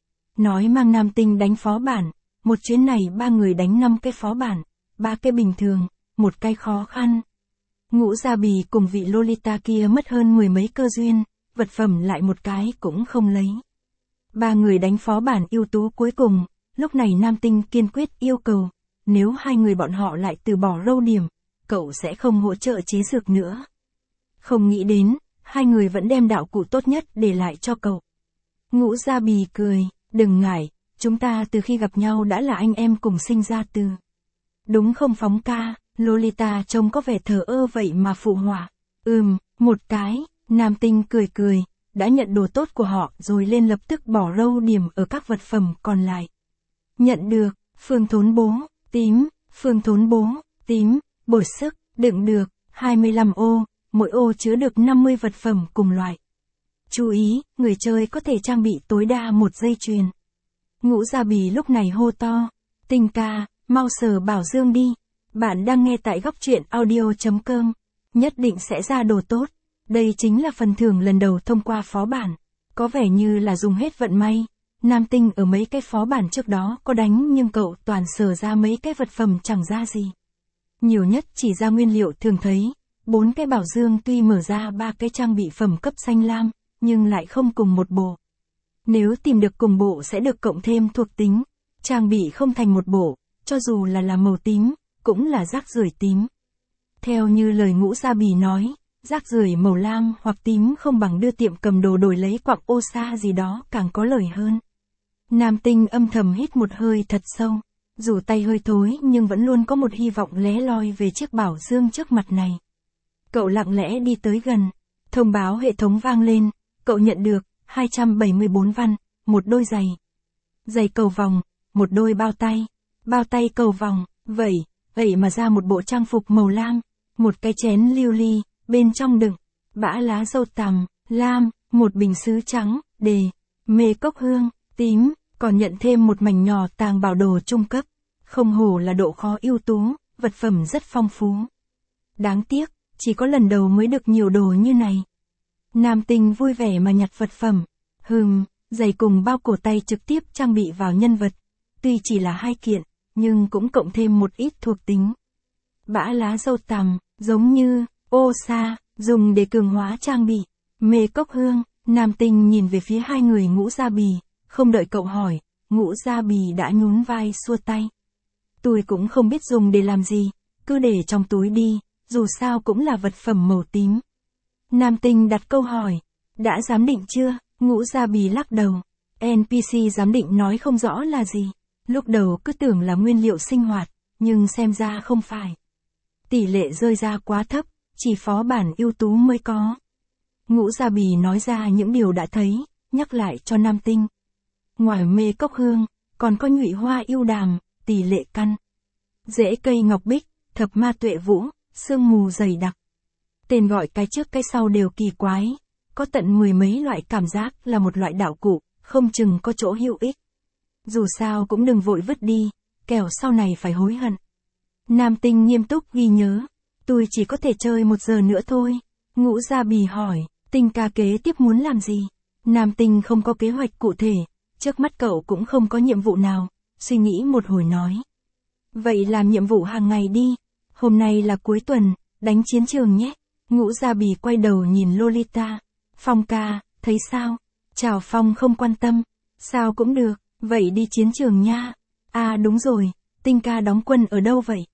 Nói mang Nam Tinh đánh phó bản, một chuyến này ba người đánh 5 cái phó bản, 3 cái bình thường, 1 cái khó khăn. Ngũ Gia Bì cùng vị Lolita kia mất hơn 10 mấy cơ duyên, vật phẩm lại một cái cũng không lấy. Ba người đánh phó bản ưu tú cuối cùng, lúc này Nam Tinh kiên quyết yêu cầu, nếu hai người bọn họ lại từ bỏ roll điểm, cậu sẽ không hỗ trợ chế dược nữa. Không nghĩ đến, hai người vẫn đem đạo cụ tốt nhất để lại cho cậu. Ngũ Gia Bì cười, đừng ngại, chúng ta từ khi gặp nhau đã là anh em cùng sinh ra từ. Đúng không Phóng ca? Lolita trông có vẻ thờ ơ vậy mà phụ họa. Một cái, Nam Tinh cười cười, đã nhận đồ tốt của họ rồi lên lập tức bỏ roll điểm ở các vật phẩm còn lại. Nhận được, Phương Thốn bố, tím, Phương Thốn bố, tím, bổ sức, đựng được, 25 ô, mỗi ô chứa được 50 vật phẩm cùng loại. Chú ý, người chơi có thể trang bị tối đa 1 dây chuyền. Ngũ Gia Bì lúc này hô to, Tinh ca, mau sờ bảo dương đi. Bạn đang nghe tại góc truyện audio.com, nhất định sẽ ra đồ tốt. Đây chính là phần thưởng lần đầu thông qua phó bản. Có vẻ như là dùng hết vận may. Nam Tinh ở mấy cái phó bản trước đó có đánh nhưng cậu toàn sờ ra mấy cái vật phẩm chẳng ra gì. Nhiều nhất chỉ ra nguyên liệu thường thấy. 4 cái bảo dương tuy mở ra 3 cái trang bị phẩm cấp xanh lam, nhưng lại không cùng một bộ. Nếu tìm được cùng bộ sẽ được cộng thêm thuộc tính. Trang bị không thành một bộ, cho dù là màu tím, cũng là rác rưởi tím. Theo như lời Ngũ Gia Bì nói, rác rưởi màu lam hoặc tím không bằng đưa tiệm cầm đồ đổi lấy quặng ô sa gì đó càng có lời hơn. Nam Tinh âm thầm hít một hơi thật sâu, dù tay hơi thối nhưng vẫn luôn có một hy vọng lé loi về chiếc bảo dương trước mặt này. Cậu lặng lẽ đi tới gần, thông báo hệ thống vang lên, cậu nhận được 274 văn, một đôi giày. Giày cầu vòng, một đôi bao tay cầu vòng, vậy mà ra một bộ trang phục màu lam, một cái chén lưu ly, bên trong đựng bã lá dâu tằm, lam, một bình sứ trắng, đề, mê cốc hương, tím, còn nhận thêm một mảnh nhỏ tàng bảo đồ trung cấp. Không hổ là độ khó ưu tú, vật phẩm rất phong phú. Đáng tiếc, chỉ có lần đầu mới được nhiều đồ như này. Nam Tinh vui vẻ mà nhặt vật phẩm. Giày cùng bao cổ tay trực tiếp trang bị vào nhân vật. Tuy chỉ là 2 kiện, nhưng cũng cộng thêm một ít thuộc tính. Bã lá dâu tằm, giống như ô sa, dùng để cường hóa trang bị. Mê cốc hương, Nam Tinh nhìn về phía hai người Ngũ Gia Bì, không đợi cậu hỏi, Ngũ Gia Bì đã nhún vai xua tay. Tôi cũng không biết dùng để làm gì, cứ để trong túi đi, dù sao cũng là vật phẩm màu tím. Nam Tinh đặt câu hỏi, đã giám định chưa? Ngũ Gia Bì lắc đầu. NPC giám định nói không rõ là gì. Lúc đầu cứ tưởng là nguyên liệu sinh hoạt, nhưng xem ra không phải. Tỷ lệ rơi ra quá thấp, chỉ phó bản ưu tú mới có. Ngũ Gia Bì nói ra những điều đã thấy, nhắc lại cho Nam Tinh. Ngoài mê cốc hương, còn có nhụy hoa yêu đàm, tỷ lệ căn. Rễ cây ngọc bích, thập ma tuệ vũ, sương mù dày đặc. Tên gọi cái trước cái sau đều kỳ quái, có tận 10 mấy loại cảm giác là một loại đạo cụ, không chừng có chỗ hữu ích. Dù sao cũng đừng vội vứt đi, kẻo sau này phải hối hận. Nam Tinh nghiêm túc ghi nhớ, tôi chỉ có thể chơi 1 giờ nữa thôi. Ngũ Gia Bì hỏi, Tinh ca kế tiếp muốn làm gì? Nam Tinh không có kế hoạch cụ thể, trước mắt cậu cũng không có nhiệm vụ nào, suy nghĩ một hồi nói. Vậy làm nhiệm vụ hàng ngày đi, hôm nay là cuối tuần, đánh chiến trường nhé. Ngũ Gia Bì quay đầu nhìn Lolita. Phong ca, thấy sao? Chào Phong không quan tâm. Sao cũng được, vậy đi chiến trường nha. À đúng rồi, Tinh ca đóng quân ở đâu vậy?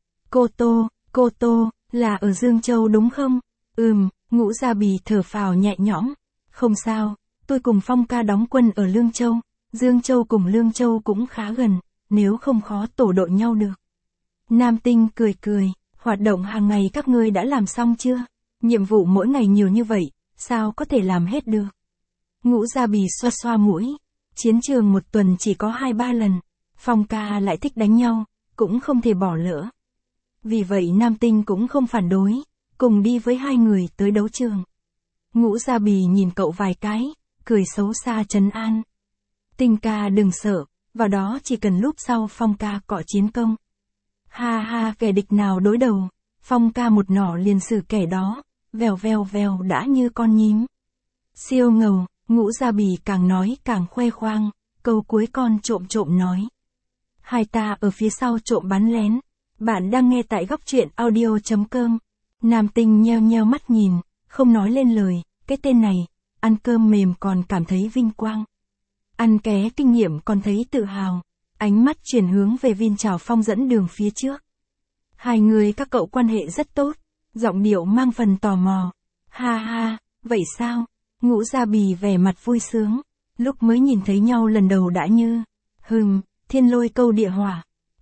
Cô Tô, là ở Dương Châu đúng không? Ngũ Gia Bì thở phào nhẹ nhõm. Không sao, tôi cùng Phong ca đóng quân ở Lương Châu. Dương Châu cùng Lương Châu cũng khá gần, nếu không khó tổ đội nhau được. Nam Tinh cười, hoạt động hàng ngày các ngươi đã làm xong chưa? Nhiệm vụ mỗi ngày nhiều như vậy, sao có thể làm hết được? Ngũ Gia Bì xoa xoa mũi. Chiến trường một tuần chỉ có 2-3 lần. Phong ca lại thích đánh nhau, cũng không thể bỏ lỡ. Vì vậy Nam Tinh cũng không phản đối, cùng đi với hai người tới đấu trường. Ngũ Gia Bì nhìn cậu vài cái, cười xấu xa trấn an. Tinh ca đừng sợ, vào đó chỉ cần lúc sau Phong ca cọ chiến công. Ha ha, kẻ địch nào đối đầu, Phong ca một nỏ liền xử kẻ đó, vèo đã như con nhím. Siêu ngầu, Ngũ Gia Bì càng nói càng khoe khoang, câu cuối con trộm nói. Hai ta ở phía sau trộm bắn lén. Bạn đang nghe tại góc truyện audio.com. Nam Tinh nheo mắt nhìn, không nói lên lời, cái tên này, ăn cơm mềm còn cảm thấy vinh quang. Ăn ké kinh nghiệm còn thấy tự hào, ánh mắt chuyển hướng về Vin Trào Phong dẫn đường phía trước. Hai người các cậu quan hệ rất tốt, giọng điệu mang phần tò mò. Ha ha, vậy sao? Ngũ Gia Bì vẻ mặt vui sướng, lúc mới nhìn thấy nhau lần đầu đã như, thiên lôi câu địa hỏa.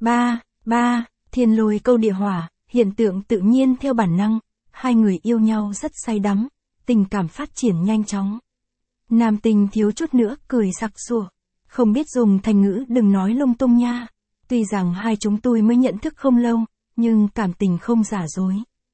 Ba, thiên lôi câu địa hỏa, hiện tượng tự nhiên theo bản năng, hai người yêu nhau rất say đắm, tình cảm phát triển nhanh chóng. Nam Tinh thiếu chút nữa cười sặc sụa, không biết dùng thành ngữ đừng nói lung tung nha. Tuy rằng hai chúng tôi mới nhận thức không lâu, nhưng cảm tình không giả dối.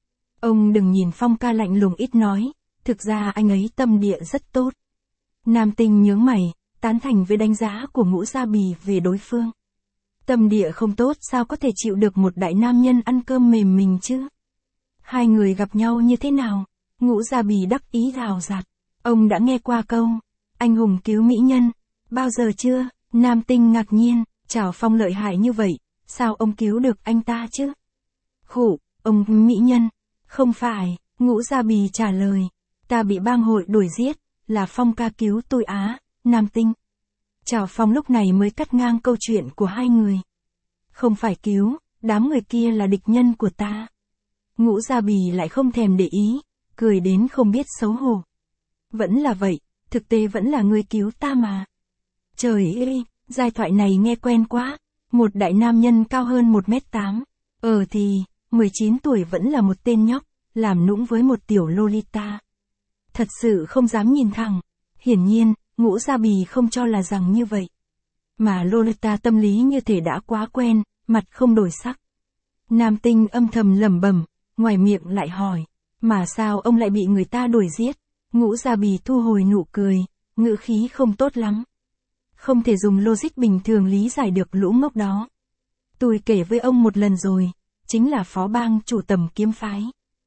Ông đừng nhìn Phong ca lạnh lùng ít nói, thực ra anh ấy tâm địa rất tốt. Nam Tinh nhướng mày, tán thành với đánh giá của Ngũ Gia Bì về đối phương. Tâm địa không tốt sao có thể chịu được một đại nam nhân ăn cơm mềm mình chứ? Hai người gặp nhau như thế nào? Ngũ Gia Bì đắc ý rào rạt. Ông đã nghe qua câu, anh hùng cứu mỹ nhân, bao giờ chưa? Nam Tinh ngạc nhiên, Trảo Phong lợi hại như vậy, sao ông cứu được anh ta chứ? Khụ, ông mỹ nhân, không phải, Ngũ Gia Bì trả lời, ta bị bang hội đuổi giết, là Phong ca cứu tôi á, Nam Tinh. Trảo Phong lúc này mới cắt ngang câu chuyện của hai người. Không phải cứu, đám người kia là địch nhân của ta. Ngũ Gia Bì lại không thèm để ý, cười đến không biết xấu hổ. Vẫn là vậy, thực tế vẫn là người cứu ta mà. Trời ơi, giai thoại này nghe quen quá. Một đại nam nhân cao hơn 1m8. Thì, 19 tuổi vẫn là một tên nhóc, làm nũng với một tiểu Lolita. Thật sự không dám nhìn thẳng. Hiển nhiên, Ngũ Gia Bì không cho là rằng như vậy. Mà Lolita tâm lý như thể đã quá quen, mặt không đổi sắc. Nam Tinh âm thầm lẩm bẩm, ngoài miệng lại hỏi, mà sao ông lại bị người ta đuổi giết? Ngũ Gia Bì thu hồi nụ cười, ngữ khí không tốt lắm. Không thể dùng logic bình thường lý giải được lũ ngốc đó. Tôi kể với ông một lần rồi, chính là phó bang chủ Tầm Kiếm phái.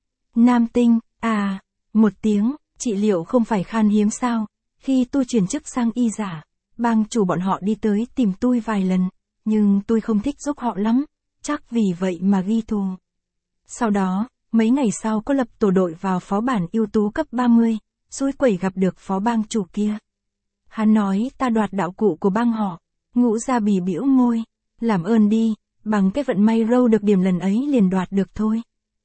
Nam Tinh, một tiếng, trị liệu không phải khan hiếm sao? Khi tôi chuyển chức sang y giả, bang chủ bọn họ đi tới tìm tôi vài lần, nhưng tôi không thích giúp họ lắm, chắc vì vậy mà ghi thù. Sau đó, mấy ngày sau có lập tổ đội vào phó bản ưu tú cấp 30, xui quẩy gặp được phó bang chủ kia. Hắn nói ta đoạt đạo cụ của bang họ. Ngũ Gia Bì bĩu môi, làm ơn đi, bằng cái vận may râu được điểm lần ấy liền đoạt được thôi.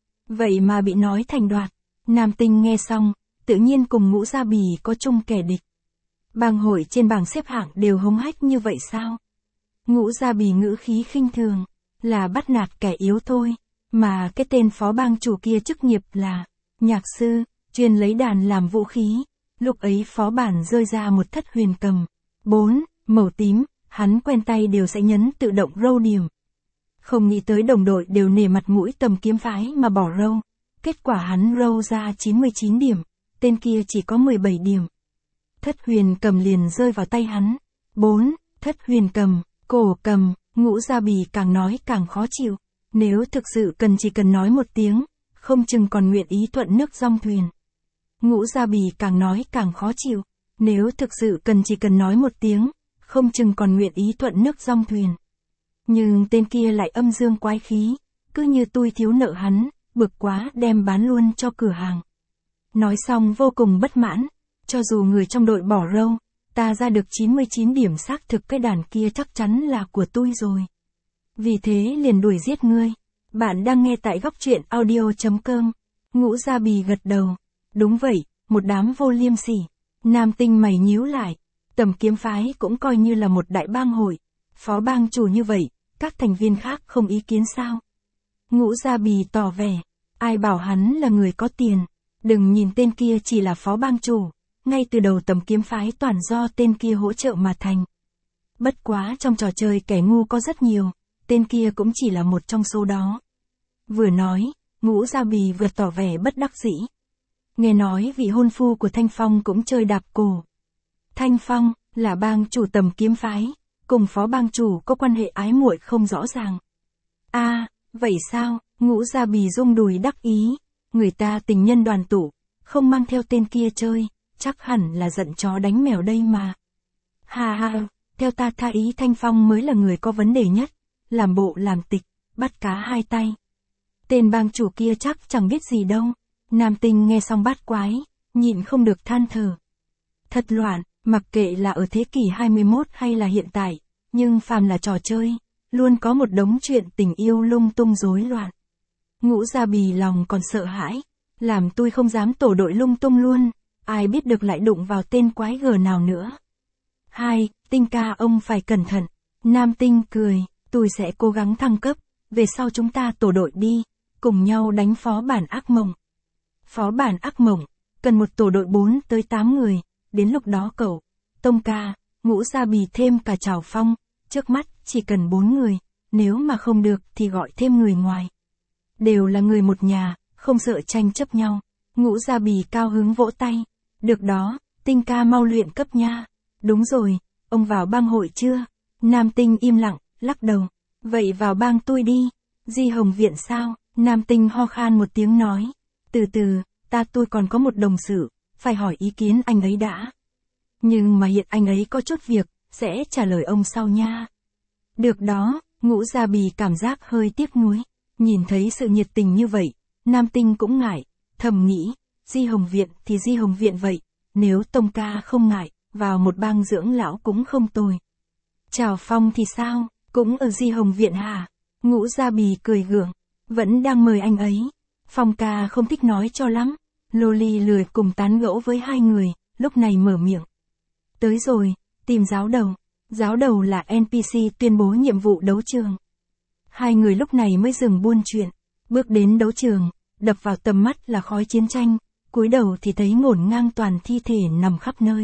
Vậy mà bị nói thành đoạt. Nam Tinh nghe xong, tự nhiên cùng Ngũ Gia Bì có chung kẻ địch. Bang hội trên bảng xếp hạng đều hống hách như vậy sao? Ngũ Gia Bì ngữ khí khinh thường, là bắt nạt kẻ yếu thôi, mà cái tên phó bang chủ kia chức nghiệp là nhạc sư, chuyên lấy đàn làm vũ khí. Lúc ấy phó bản rơi ra một thất huyền cầm, 4, màu tím, hắn quen tay đều sẽ nhấn tự động râu điểm. Không nghĩ tới đồng đội đều nể mặt mũi Tầm Kiếm phái mà bỏ râu. Kết quả hắn râu ra 99 điểm, tên kia chỉ có 17 điểm. Thất huyền cầm liền rơi vào tay hắn. 4, thất huyền cầm, cổ cầm, Ngũ Gia Bì càng nói càng khó chịu. Nếu thực sự cần chỉ cần nói một tiếng, không chừng còn nguyện ý thuận nước dong thuyền. Ngũ Gia Bì càng nói càng khó chịu. Nếu thực sự cần chỉ cần nói một tiếng, không chừng còn nguyện ý thuận nước dong thuyền. Nhưng tên kia lại âm dương quái khí, cứ như tôi thiếu nợ hắn, bực quá đem bán luôn cho cửa hàng. Nói xong vô cùng bất mãn, cho dù người trong đội bỏ râu, ta ra được 99 điểm xác thực cái đàn kia chắc chắn là của tôi rồi. Vì thế liền đuổi giết ngươi. Bạn đang nghe tại góc truyện audio.com. Ngũ Gia Bì gật đầu. Đúng vậy, một đám vô liêm sỉ. Nam Tinh mày nhíu lại. Tầm Kiếm Phái cũng coi như là một đại bang hội. Phó bang chủ như vậy, các thành viên khác không ý kiến sao? Ngũ Gia Bì tỏ vẻ. Ai bảo hắn là người có tiền. Đừng nhìn tên kia chỉ là phó bang chủ. Ngay từ đầu Tầm Kiếm Phái toàn do tên kia hỗ trợ mà thành. Bất quá trong trò chơi kẻ ngu có rất nhiều. Tên kia cũng chỉ là một trong số đó. Vừa nói, Ngũ Gia Bì vừa tỏ vẻ bất đắc dĩ. Nghe nói vị hôn phu của Thanh Phong cũng chơi đạp cổ. Thanh Phong là bang chủ Tầm Kiếm Phái, cùng phó bang chủ có quan hệ ái muội không rõ ràng. Vậy sao? Ngũ Gia Bì rung đùi đắc ý. Người ta tình nhân đoàn tụ, không mang theo tên kia chơi, chắc hẳn là giận chó đánh mèo đây mà. Theo ta tha ý Thanh Phong mới là người có vấn đề nhất. Làm bộ làm tịch, bắt cá hai tay. Tên bang chủ kia chắc chẳng biết gì đâu. Nam Tinh nghe xong bát quái, nhịn không được than thở. Thật loạn, mặc kệ là ở thế kỷ 21 hay là hiện tại, nhưng phàm là trò chơi, luôn có một đống chuyện tình yêu lung tung rối loạn. Ngũ Gia Bì lòng còn sợ hãi, làm tôi không dám tổ đội lung tung luôn, ai biết được lại đụng vào tên quái gở nào nữa. Tinh ca ông phải cẩn thận. Nam Tinh cười, tôi sẽ cố gắng thăng cấp, về sau chúng ta tổ đội đi, cùng nhau đánh phó bản ác mộng. Phó bản ác mộng, cần một tổ đội 4 tới 8 người, đến lúc đó cậu, Tông ca, Ngũ Gia Bì thêm cả Trảo Phong, trước mắt chỉ cần 4 người, nếu mà không được thì gọi thêm người ngoài. Đều là người một nhà, không sợ tranh chấp nhau. Ngũ Gia Bì cao hứng vỗ tay. Được đó, Tinh ca mau luyện cấp nha. Đúng rồi, ông vào bang hội chưa? Nam Tinh im lặng, lắc đầu. Vậy vào bang tôi đi. Di Hồng Viện sao? Nam Tinh ho khan một tiếng nói. Từ từ, tôi còn có một đồng sự, phải hỏi ý kiến anh ấy đã. Nhưng mà hiện anh ấy có chút việc, sẽ trả lời ông sau nha. Được đó, Ngũ Gia Bì cảm giác hơi tiếc nuối. Nhìn thấy sự nhiệt tình như vậy, Nam Tinh cũng ngại, thầm nghĩ, Di Hồng Viện thì Di Hồng Viện vậy, nếu Tông ca không ngại, vào một bang dưỡng lão cũng không tồi. Trảo Phong thì sao, cũng ở Di Hồng Viện hả? Ngũ Gia Bì cười gượng, vẫn đang mời anh ấy. Phong ca không thích nói cho lắm, Loli lười cùng tán gẫu với hai người, lúc này mở miệng. Tới rồi, tìm giáo đầu. Giáo đầu là NPC tuyên bố nhiệm vụ đấu trường. Hai người lúc này mới dừng buôn chuyện, bước đến đấu trường, đập vào tầm mắt là khói chiến tranh, cúi đầu thì thấy ngổn ngang toàn thi thể nằm khắp nơi.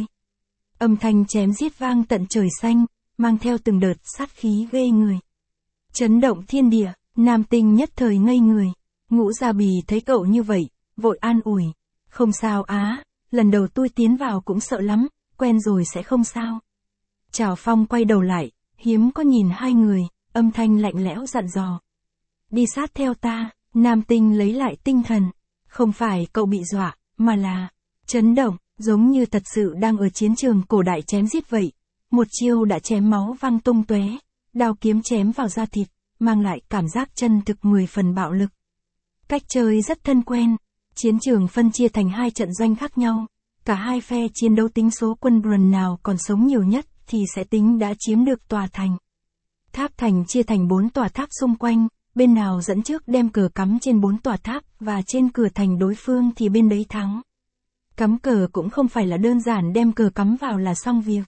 Âm thanh chém giết vang tận trời xanh, mang theo từng đợt sát khí ghê người. Chấn động thiên địa, Nam Tinh nhất thời ngây người. Ngũ Gia Bì thấy cậu như vậy, vội an ủi. Không sao á, lần đầu tôi tiến vào cũng sợ lắm, quen rồi sẽ không sao. Trảo Phong quay đầu lại, hiếm có nhìn hai người, âm thanh lạnh lẽo dặn dò. Đi sát theo ta. Nam Tinh lấy lại tinh thần. Không phải cậu bị dọa, mà là chấn động, giống như thật sự đang ở chiến trường cổ đại chém giết vậy. Một chiêu đã chém máu văng tung tóe, đao kiếm chém vào da thịt, mang lại cảm giác chân thực 10 phần bạo lực. Cách chơi rất thân quen. Chiến trường phân chia thành hai trận doanh khác nhau. Cả hai phe chiến đấu tính số quân run nào còn sống nhiều nhất thì sẽ tính đã chiếm được tòa thành. Tháp thành chia thành 4 tòa tháp xung quanh, bên nào dẫn trước đem cờ cắm trên 4 tòa tháp và trên cửa thành đối phương thì bên đấy thắng. Cắm cờ cũng không phải là đơn giản đem cờ cắm vào là xong việc.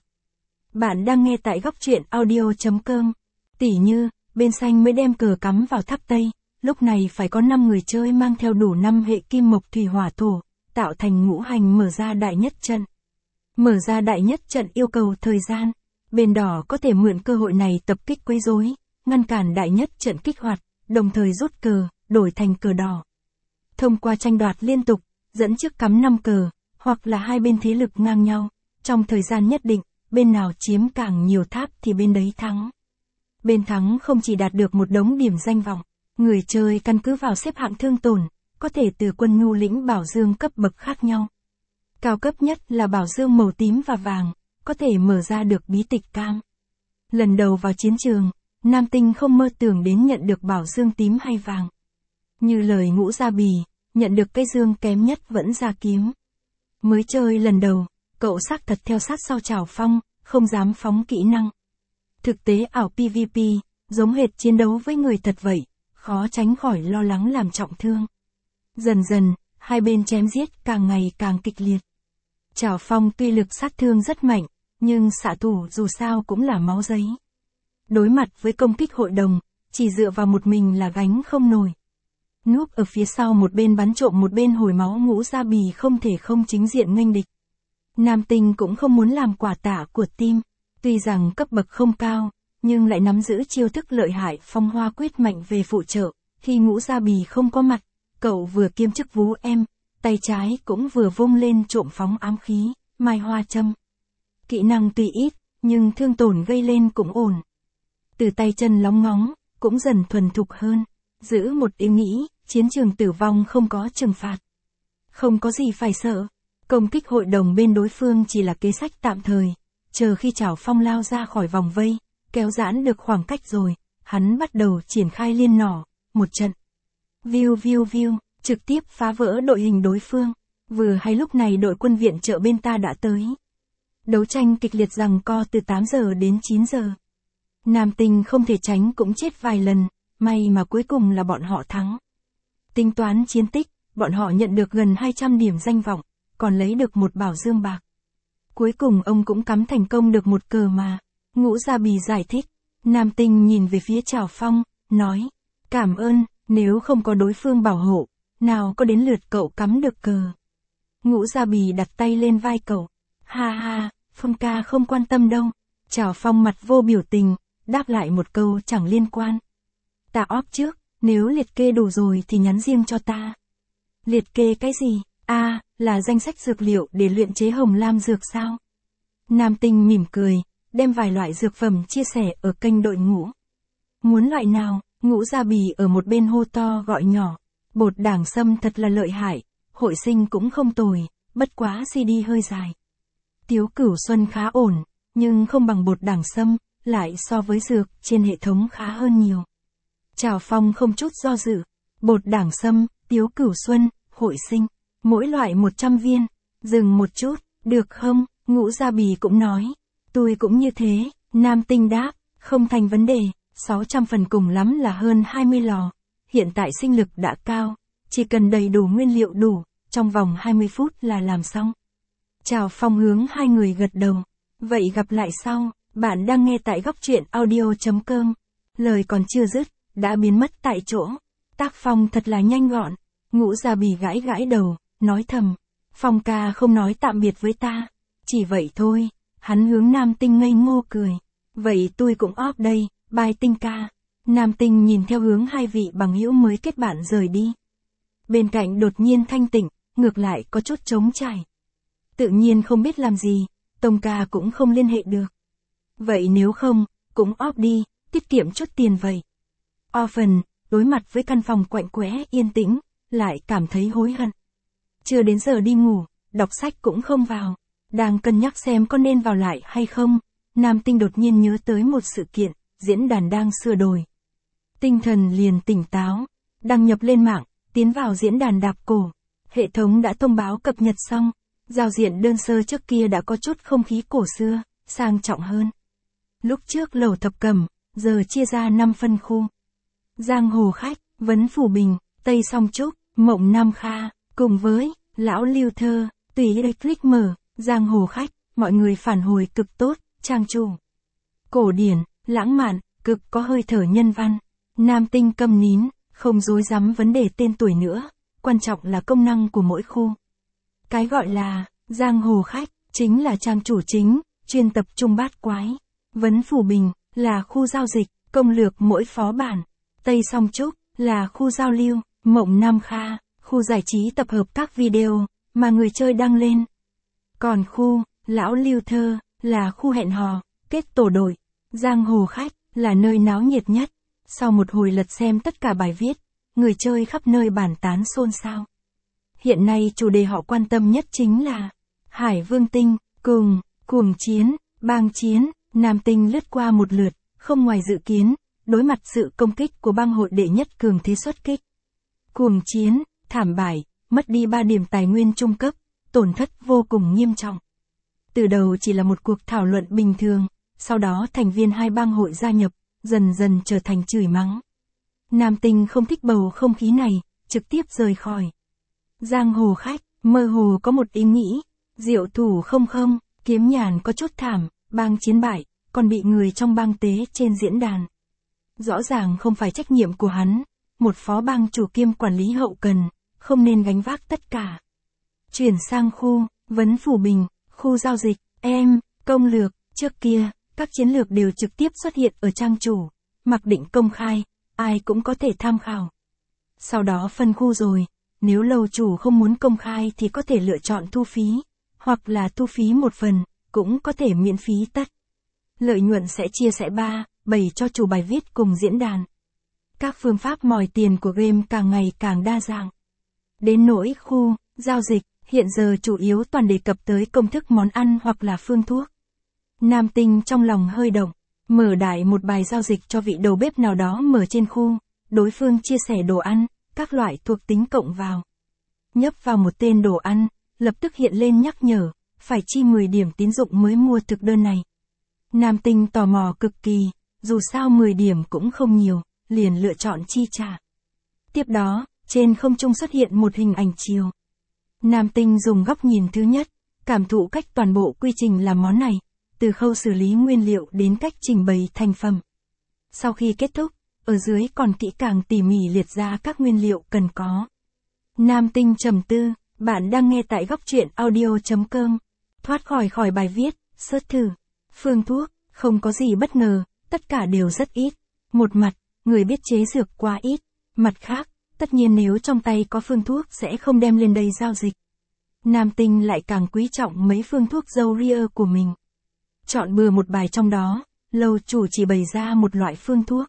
Bạn đang nghe tại góc truyện audio.com. Tỉ như, bên xanh mới đem cờ cắm vào tháp Tây, lúc này phải có 5 người chơi mang theo đủ 5 hệ kim mộc thủy hỏa thổ, tạo thành ngũ hành mở ra đại nhất trận. Mở ra đại nhất trận yêu cầu thời gian. Bên đỏ có thể mượn cơ hội này tập kích quấy rối, ngăn cản đại nhất trận kích hoạt, đồng thời rút cờ, đổi thành cờ đỏ. Thông qua tranh đoạt liên tục, dẫn trước cắm 5 cờ, hoặc là hai bên thế lực ngang nhau, trong thời gian nhất định, bên nào chiếm càng nhiều tháp thì bên đấy thắng. Bên thắng không chỉ đạt được một đống điểm danh vọng, người chơi căn cứ vào xếp hạng thương tổn, có thể từ quân nhu lĩnh bảo dương cấp bậc khác nhau. Cao cấp nhất là bảo dương màu tím và vàng, có thể mở ra được bí tịch cam. Lần đầu vào chiến trường, Nam Tinh không mơ tưởng đến nhận được bảo dương tím hay vàng. Như lời Ngũ Gia Bì, nhận được cái dương kém nhất vẫn ra kiếm. Mới chơi lần đầu, cậu xác thật theo sát sau Trảo Phong, không dám phóng kỹ năng. Thực tế ảo PvP, giống hệt chiến đấu với người thật vậy, khó tránh khỏi lo lắng làm trọng thương. Dần dần, hai bên chém giết càng ngày càng kịch liệt. Trảo Phong tuy lực sát thương rất mạnh, nhưng xạ thủ dù sao cũng là máu giấy. Đối mặt với công kích hội đồng, chỉ dựa vào một mình là gánh không nổi. Núp ở phía sau một bên bắn trộm một bên hồi máu Ngũ Gia Bì không thể không chính diện nghênh địch. Nam Tinh cũng không muốn làm quả tạ của team, tuy rằng cấp bậc không cao, nhưng lại nắm giữ chiêu thức lợi hại phong hoa quyết mạnh về phụ trợ. Khi Ngũ Gia Bì không có mặt, cậu vừa kiêm chức vú em, tay trái cũng vừa vung lên trộm phóng ám khí, mai hoa châm. Kỹ năng tuy ít, nhưng thương tổn gây lên cũng ổn. Từ tay chân lóng ngóng, cũng dần thuần thục hơn. Giữ một ý nghĩ, chiến trường tử vong không có trừng phạt. Không có gì phải sợ. Công kích hội đồng bên đối phương chỉ là kế sách tạm thời. Chờ khi Trảo Phong lao ra khỏi vòng vây, kéo giãn được khoảng cách rồi, hắn bắt đầu triển khai liên nỏ, một trận. View, trực tiếp phá vỡ đội hình đối phương. Vừa hay lúc này đội quân viện trợ bên ta đã tới. Đấu tranh kịch liệt giằng co từ 8 giờ đến 9 giờ. Nam Tinh không thể tránh cũng chết vài lần, may mà cuối cùng là bọn họ thắng. Tính toán chiến tích, bọn họ nhận được gần 200 điểm danh vọng, còn lấy được một bảo dương bạc. Cuối cùng ông cũng cắm thành công được một cờ mà. Ngũ Gia Bì giải thích. Nam Tinh nhìn về phía Trảo Phong, nói, cảm ơn, nếu không có đối phương bảo hộ, nào có đến lượt cậu cắm được cờ. Ngũ Gia Bì đặt tay lên vai cậu. Ha ha, Phong ca không quan tâm đâu. Trảo Phong mặt vô biểu tình, đáp lại một câu chẳng liên quan. Ta óp trước, nếu liệt kê đủ rồi thì nhắn riêng cho ta. Liệt kê cái gì? Là danh sách dược liệu để luyện chế hồng lam dược sao? Nam Tinh mỉm cười, đem vài loại dược phẩm chia sẻ ở kênh đội ngũ. Muốn loại nào? Ngũ Gia Bì ở một bên hô to gọi nhỏ. Bột đảng sâm thật là lợi hại, hội sinh cũng không tồi, bất quá CD hơi dài. Tiếu Cửu Xuân khá ổn, nhưng không bằng bột đảng sâm, lại so với dược trên hệ thống khá hơn nhiều. Trảo Phong không chút do dự. Bột đảng sâm, Tiếu Cửu Xuân, hội sinh. Mỗi loại 100 viên. Dừng một chút, được không? Ngũ Gia Bì cũng nói. Tôi cũng như thế. Nam Tinh đáp, không thành vấn đề. 600 phần cùng lắm là hơn 20 lò. Hiện tại sinh lực đã cao. Chỉ cần đầy đủ nguyên liệu đủ, trong vòng 20 phút là làm xong. Trảo Phong hướng hai người gật đầu. Vậy gặp lại sau. Bạn đang nghe tại góc truyện audio.com. Lời còn chưa dứt, đã biến mất tại chỗ. Tác phong thật là nhanh gọn. Ngũ Gia Bì gãi gãi đầu, nói thầm. Phong ca không nói tạm biệt với ta. Chỉ vậy thôi. Hắn hướng Nam Tinh ngây ngô cười. Vậy tôi cũng óp đây, bye Tinh ca. Nam Tinh nhìn theo hướng hai vị bằng hữu mới kết bạn rời đi. Bên cạnh đột nhiên thanh tịnh, ngược lại có chút trống trải. Tự nhiên không biết làm gì, Tông ca cũng không liên hệ được. Vậy nếu không, cũng óp đi, tiết kiệm chút tiền vậy. Orphan, đối mặt với căn phòng quạnh quẽ yên tĩnh, lại cảm thấy hối hận. Chưa đến giờ đi ngủ, đọc sách cũng không vào. Đang cân nhắc xem có nên vào lại hay không, Nam Tinh đột nhiên nhớ tới một sự kiện, diễn đàn đang sửa đổi. Tinh thần liền tỉnh táo, đăng nhập lên mạng, tiến vào diễn đàn đạp cổ. Hệ thống đã thông báo cập nhật xong, giao diện đơn sơ trước kia đã có chút không khí cổ xưa, sang trọng hơn. Lúc trước lầu thập cẩm, giờ chia ra 5 phân khu. Giang hồ khách, Vấn Phủ Bình, Tây Song Trúc, Mộng Nam Kha, cùng với Lão Lưu Thơ, tùy đây click mở, Giang hồ khách, mọi người phản hồi cực tốt, trang chủ. Cổ điển, lãng mạn, cực có hơi thở nhân văn. Nam Tinh câm nín, không rối rắm vấn đề tên tuổi nữa, quan trọng là công năng của mỗi khu. Cái gọi là Giang hồ khách chính là trang chủ chính, chuyên tập trung bát quái. Vấn Phủ Bình là khu giao dịch, công lược mỗi phó bản. Tây Song Trúc là khu giao lưu. Mộng Nam Kha, khu giải trí tập hợp các video mà người chơi đăng lên. Còn khu Lão Lưu Thơ là khu hẹn hò, kết tổ đội. Giang hồ khách là nơi náo nhiệt nhất. Sau một hồi lật xem tất cả bài viết, người chơi khắp nơi bàn tán xôn xao. Hiện nay chủ đề họ quan tâm nhất chính là Hải Vương Tinh cùng cuồng chiến, bang chiến. Nam Tinh lướt qua một lượt, không ngoài dự kiến, đối mặt sự công kích của bang hội đệ nhất cường thế xuất kích. Cuồng chiến, thảm bại, mất đi 3 điểm tài nguyên trung cấp, tổn thất vô cùng nghiêm trọng. Từ đầu chỉ là một cuộc thảo luận bình thường, sau đó thành viên hai bang hội gia nhập, dần dần trở thành chửi mắng. Nam Tinh không thích bầu không khí này, trực tiếp rời khỏi. Giang hồ khách, mơ hồ có một ý nghĩ, Diệu Thủ không, Kiếm Nhàn có chút thảm, bang chiến bại, còn bị người trong bang tế trên diễn đàn. Rõ ràng không phải trách nhiệm của hắn, một phó bang chủ kiêm quản lý hậu cần, không nên gánh vác tất cả. Chuyển sang khu, vấn phủ bình, khu giao dịch, công lược, trước kia, các chiến lược đều trực tiếp xuất hiện ở trang chủ, mặc định công khai, ai cũng có thể tham khảo. Sau đó phân khu rồi, nếu lầu chủ không muốn công khai thì có thể lựa chọn thu phí, hoặc là thu phí một phần, cũng có thể miễn phí tất. Lợi nhuận sẽ chia sẻ 3/7 cho chủ bài viết cùng diễn đàn. Các phương pháp mòi tiền của game càng ngày càng đa dạng. Đến nỗi khu, giao dịch, hiện giờ chủ yếu toàn đề cập tới công thức món ăn hoặc là phương thuốc. Nam Tinh trong lòng hơi động, mở đại một bài giao dịch cho vị đầu bếp nào đó mở trên khu, đối phương chia sẻ đồ ăn, các loại thuộc tính cộng vào. Nhấp vào một tên đồ ăn, lập tức hiện lên nhắc nhở, phải chi 10 điểm tín dụng mới mua thực đơn này. Nam Tinh tò mò cực kỳ, dù sao 10 điểm cũng không nhiều, liền lựa chọn chi trả. Tiếp đó, trên không trung xuất hiện một hình ảnh chiều. Nam Tinh dùng góc nhìn thứ nhất, cảm thụ cách toàn bộ quy trình làm món này, từ khâu xử lý nguyên liệu đến cách trình bày thành phẩm. Sau khi kết thúc, ở dưới còn kỹ càng tỉ mỉ liệt ra các nguyên liệu cần có. Nam Tinh trầm tư, bạn đang nghe tại góc truyện audio.com. Thoát khỏi bài viết, search thử. Phương thuốc, không có gì bất ngờ, tất cả đều rất ít. Một mặt, người biết chế dược quá ít. Mặt khác, tất nhiên nếu trong tay có phương thuốc sẽ không đem lên đây giao dịch. Nam Tinh lại càng quý trọng mấy phương thuốc dâu ria của mình. Chọn bừa một bài trong đó, lầu chủ chỉ bày ra một loại phương thuốc.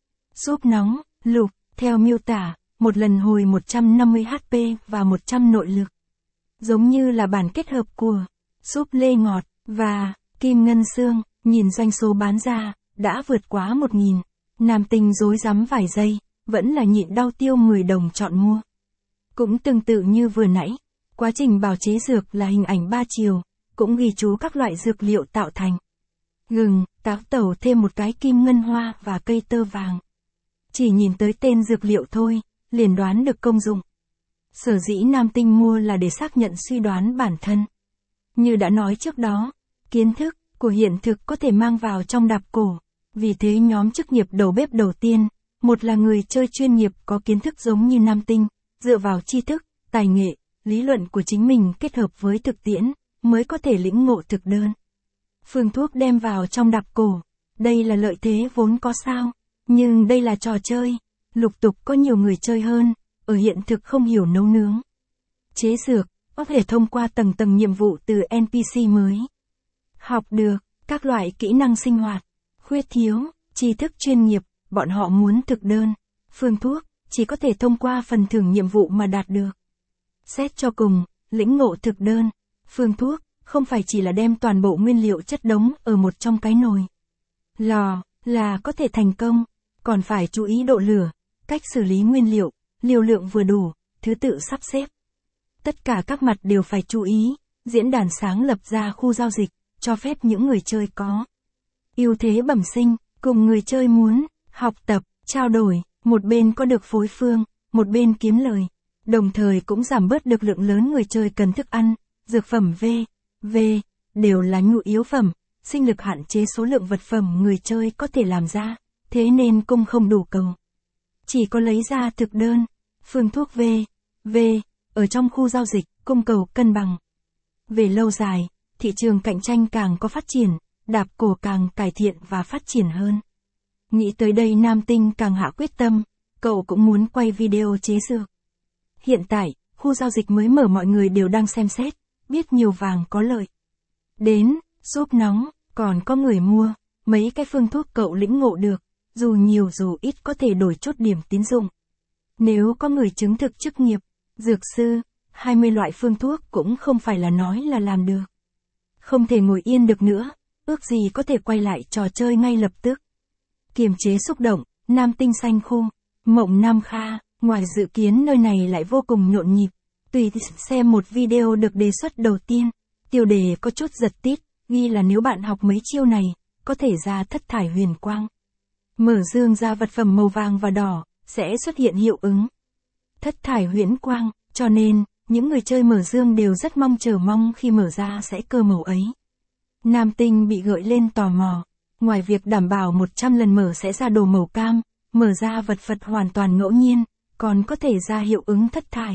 Súp nóng, lục, theo miêu tả, một lần hồi 150 HP và 100 nội lực. Giống như là bản kết hợp của súp lê ngọt và kim ngân xương, nhìn doanh số bán ra, đã vượt quá 1.000. Nam Tinh rối rắm vài giây, vẫn là nhịn đau tiêu 10 đồng chọn mua. Cũng tương tự như vừa nãy, quá trình bào chế dược là hình ảnh 3 chiều, cũng ghi chú các loại dược liệu tạo thành. Gừng, táo tẩu thêm một cái kim ngân hoa và cây tơ vàng. Chỉ nhìn tới tên dược liệu thôi, liền đoán được công dụng. Sở dĩ Nam Tinh mua là để xác nhận suy đoán bản thân. Như đã nói trước đó, kiến thức của hiện thực có thể mang vào trong đạp cổ. Vì thế nhóm chức nghiệp đầu bếp đầu tiên, một là người chơi chuyên nghiệp có kiến thức giống như Nam Tinh, dựa vào tri thức, tài nghệ, lý luận của chính mình kết hợp với thực tiễn, mới có thể lĩnh ngộ thực đơn. Phương thuốc đem vào trong đạp cổ, đây là lợi thế vốn có sao, nhưng đây là trò chơi, lục tục có nhiều người chơi hơn, ở hiện thực không hiểu nấu nướng. Chế dược, có thể thông qua tầng nhiệm vụ từ NPC mới. Học được, các loại kỹ năng sinh hoạt, khuyết thiếu, tri thức chuyên nghiệp, bọn họ muốn thực đơn. Phương thuốc, chỉ có thể thông qua phần thưởng nhiệm vụ mà đạt được. Xét cho cùng, lĩnh ngộ thực đơn, phương thuốc, không phải chỉ là đem toàn bộ nguyên liệu chất đống ở một trong cái nồi lò, là có thể thành công, còn phải chú ý độ lửa, cách xử lý nguyên liệu, liều lượng vừa đủ, thứ tự sắp xếp. Tất cả các mặt đều phải chú ý, diễn đàn sáng lập ra khu giao dịch, cho phép những người chơi có ưu thế bẩm sinh, cùng người chơi muốn học tập, trao đổi, một bên có được phối phương, một bên kiếm lời, đồng thời cũng giảm bớt được lượng lớn người chơi cần thức ăn, dược phẩm v.v. đều là nhu yếu phẩm, sinh lực hạn chế số lượng vật phẩm người chơi có thể làm ra, thế nên cung không đủ cầu. Chỉ có lấy ra thực đơn, phương thuốc v.v. ở trong khu giao dịch, cung cầu cân bằng. Về lâu dài, thị trường cạnh tranh càng có phát triển, đạp cổ càng cải thiện và phát triển hơn. Nghĩ tới đây Nam Tinh càng hạ quyết tâm, cậu cũng muốn quay video chế dược. Hiện tại, khu giao dịch mới mở mọi người đều đang xem xét, biết nhiều vàng có lợi. Đến, súp nóng, còn có người mua, mấy cái phương thuốc cậu lĩnh ngộ được, dù nhiều dù ít có thể đổi chút điểm tín dụng. Nếu có người chứng thực chức nghiệp, dược sư, 20 loại phương thuốc cũng không phải là nói là làm được. Không thể ngồi yên được nữa, ước gì có thể quay lại trò chơi ngay lập tức. Kiềm chế xúc động, Nam Tinh xanh khu, Mộng Nam Kha, Ngoài dự kiến nơi này lại vô cùng nhộn nhịp. Tùy xem một video được đề xuất đầu tiên, tiêu đề có chút giật tít, ghi là nếu bạn học mấy chiêu này, có thể ra thất thải huyền quang. Mở dương ra vật phẩm màu vàng và đỏ, sẽ xuất hiện hiệu ứng thất thải huyễn quang, cho nên, những người chơi mở dương đều rất chờ mong khi mở ra sẽ cơ màu ấy. Nam tinh bị gợi lên tò mò, ngoài việc đảm bảo 100 lần mở sẽ ra đồ màu cam, mở ra vật Phật hoàn toàn ngẫu nhiên, còn có thể ra hiệu ứng thất thải.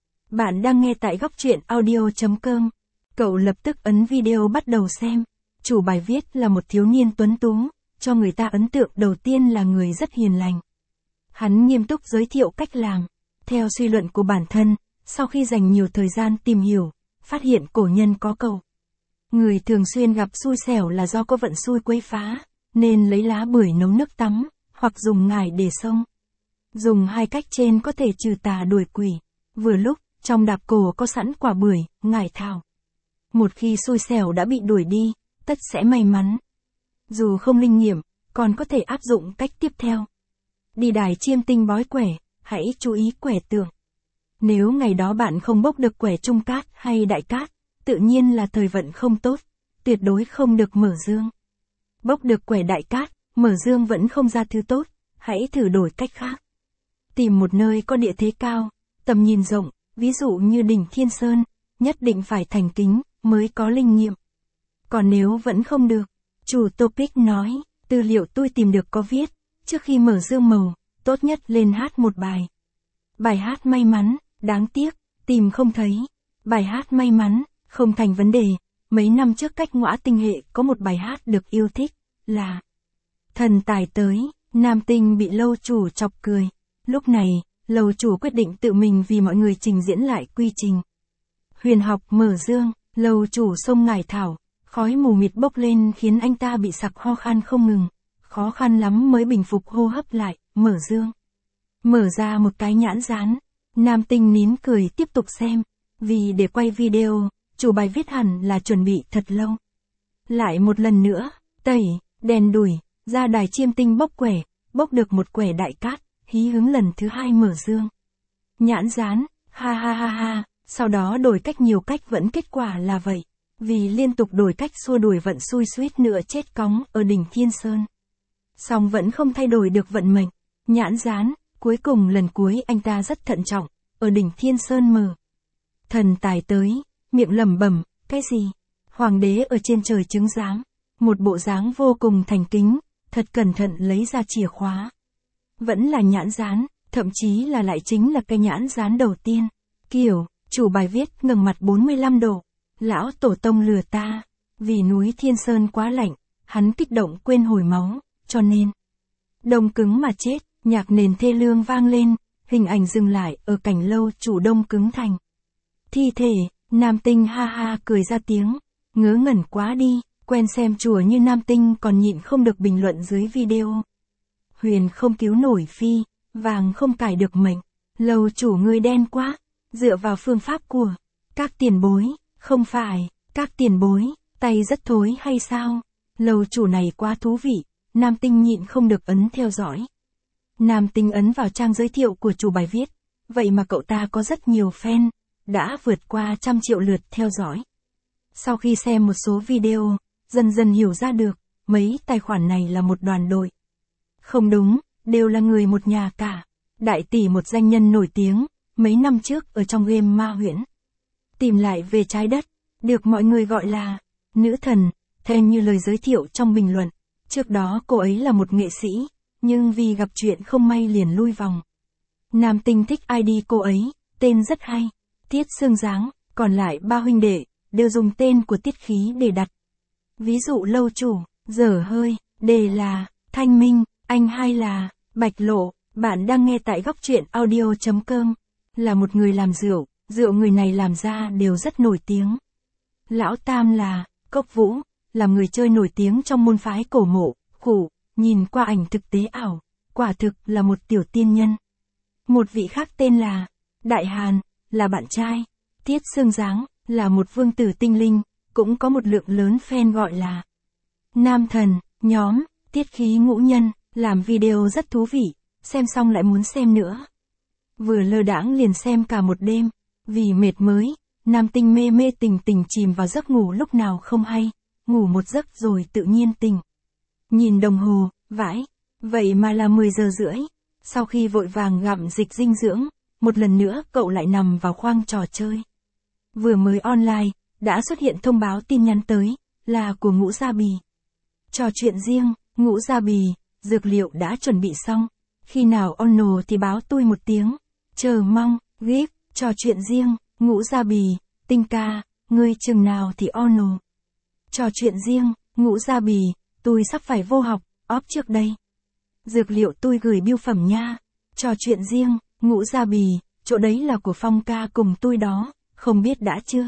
Bạn đang nghe tại góc truyện audio.com. Cậu lập tức ấn video bắt đầu xem. Chủ bài viết là một thiếu niên tuấn tú, cho người ta ấn tượng đầu tiên là người rất hiền lành. Hắn nghiêm túc giới thiệu cách làm. Theo suy luận của bản thân, sau khi dành nhiều thời gian tìm hiểu, phát hiện cổ nhân có câu: người thường xuyên gặp xui xẻo là do có vận xui quấy phá, nên lấy lá bưởi nấu nước tắm, hoặc dùng ngải để xông. Dùng hai cách trên có thể trừ tà đuổi quỷ. Vừa lúc, trong đạp cổ có sẵn quả bưởi, ngải thảo. Một khi xui xẻo đã bị đuổi đi, tất sẽ may mắn. Dù không linh nghiệm, còn có thể áp dụng cách tiếp theo. Đi đài chiêm tinh bói quẻ, hãy chú ý quẻ tượng. Nếu ngày đó bạn không bốc được quẻ trung cát hay đại cát, tự nhiên là thời vận không tốt, tuyệt đối không được mở dương. Bốc được quẻ đại cát, mở dương vẫn không ra thứ tốt, hãy thử đổi cách khác. Tìm một nơi có địa thế cao, tầm nhìn rộng, ví dụ như đỉnh Thiên Sơn, nhất định phải thành kính, mới có linh nghiệm. Còn nếu vẫn không được, chủ topic nói, tư liệu tôi tìm được có viết, trước khi mở dương màu, tốt nhất lên hát một bài. Bài hát may mắn, đáng tiếc, tìm không thấy. Bài hát may mắn, không thành vấn đề. Mấy năm trước cách ngõa tinh hệ có một bài hát được yêu thích, là Thần Tài Tới. Nam tinh bị lâu chủ chọc cười. Lúc này, lâu chủ quyết định tự mình vì mọi người trình diễn lại quy trình. Huyền học mở dương, lâu chủ xông ngải thảo, khói mù mịt bốc lên khiến anh ta bị sặc ho khan không ngừng. Khó khăn lắm mới bình phục hô hấp lại, mở dương. Mở ra một cái nhãn dán. Nam tinh nín cười tiếp tục xem. Vì để quay video, chủ bài viết hẳn là chuẩn bị thật lâu. Lại một lần nữa, tẩy, đèn đuổi, ra đài chiêm tinh bốc quẻ, bốc được một quẻ đại cát, hí hứng lần thứ hai mở dương. Nhãn dán, ha ha ha ha, sau đó đổi cách nhiều cách vẫn kết quả là vậy. Vì liên tục đổi cách xua đuổi vận xui suýt nữa chết cóng ở đỉnh Thiên Sơn. Song vẫn không thay đổi được vận mệnh. Nhãn dán, cuối cùng lần cuối anh ta rất thận trọng, ở đỉnh Thiên Sơn mở. Thần Tài Tới, miệng lẩm bẩm, cái gì? Hoàng đế ở trên trời chứng giám, một bộ dáng vô cùng thành kính, thật cẩn thận lấy ra chìa khóa. Vẫn là nhãn dán, thậm chí là lại chính là cái nhãn dán đầu tiên. Kiểu, chủ bài viết ngẩng mặt 45 độ, lão tổ tông lừa ta, vì núi Thiên Sơn quá lạnh, hắn kích động quên hồi máu, cho nên đông cứng mà chết. Nhạc nền thê lương vang lên, hình ảnh dừng lại ở cảnh lâu chủ đông cứng thành thi thể. Nam tinh ha ha cười ra tiếng, ngớ ngẩn quá đi, quen xem chùa như Nam tinh còn nhịn không được bình luận dưới video. Huyền không cứu nổi phi, vàng không cải được mệnh, lâu chủ ngươi đen quá, dựa vào phương pháp của các tiền bối, không phải, các tiền bối, tay rất thối hay sao? Lâu chủ này quá thú vị, Nam tinh nhịn không được ấn theo dõi. Nam tinh ấn vào trang giới thiệu của chủ bài viết, vậy mà cậu ta có rất nhiều fan, đã vượt qua 100 triệu lượt theo dõi. Sau khi xem một số video, dần dần hiểu ra được, mấy tài khoản này là một đoàn đội. Không đúng, đều là người một nhà cả. Đại tỷ một danh nhân nổi tiếng, mấy năm trước ở trong game Ma Huyễn. Tìm lại về trái đất, được mọi người gọi là nữ thần, theo như lời giới thiệu trong bình luận. Trước đó cô ấy là một nghệ sĩ, nhưng vì gặp chuyện không may liền lui vòng. Nam tinh thích ID cô ấy, tên rất hay, Tiết Sương Giáng, còn lại ba huynh đệ, đều dùng tên của Tiết Khí để đặt. Ví dụ lâu chủ, dở hơi, đề là, Thanh Minh, anh hai là, Bạch Lộ. Bạn đang nghe tại góc truyện audio.com, là một người làm rượu, rượu người này làm ra đều rất nổi tiếng. Lão Tam là, Cốc Vũ, làm người chơi nổi tiếng trong môn phái cổ mộ, khủ, nhìn qua ảnh thực tế ảo, quả thực là một tiểu tiên nhân. Một vị khác tên là, Đại Hàn, là bạn trai, Tiết Sương Giáng, là một vương tử tinh linh, cũng có một lượng lớn fan gọi là Nam Thần. Nhóm, Tiết Khí Ngũ Nhân, làm video rất thú vị, xem xong lại muốn xem nữa. Vừa lơ đãng liền xem cả một đêm. Vì mệt mới, Nam Tinh mê mê tỉnh tỉnh chìm vào giấc ngủ lúc nào không hay. Ngủ một giấc rồi tự nhiên tỉnh. Nhìn đồng hồ, vãi. Vậy mà là 10 giờ rưỡi. Sau khi vội vàng gặm dịch dinh dưỡng, một lần nữa cậu lại nằm vào khoang trò chơi. Vừa mới online, đã xuất hiện thông báo tin nhắn tới, là của Ngũ Gia Bì. Trò chuyện riêng, Ngũ Gia Bì, dược liệu đã chuẩn bị xong. Khi nào ono thì báo tôi một tiếng. Chờ mong, gif, trò chuyện riêng, Ngũ Gia Bì, Tinh ca, ngươi chừng nào thì ono. Trò chuyện riêng, Ngũ Gia Bì, tôi sắp phải vô học, óp trước đây. Dược liệu tôi gửi bưu phẩm nha. Trò chuyện riêng, Ngũ Gia Bì, chỗ đấy là của Phong ca cùng tôi đó, không biết đã chưa?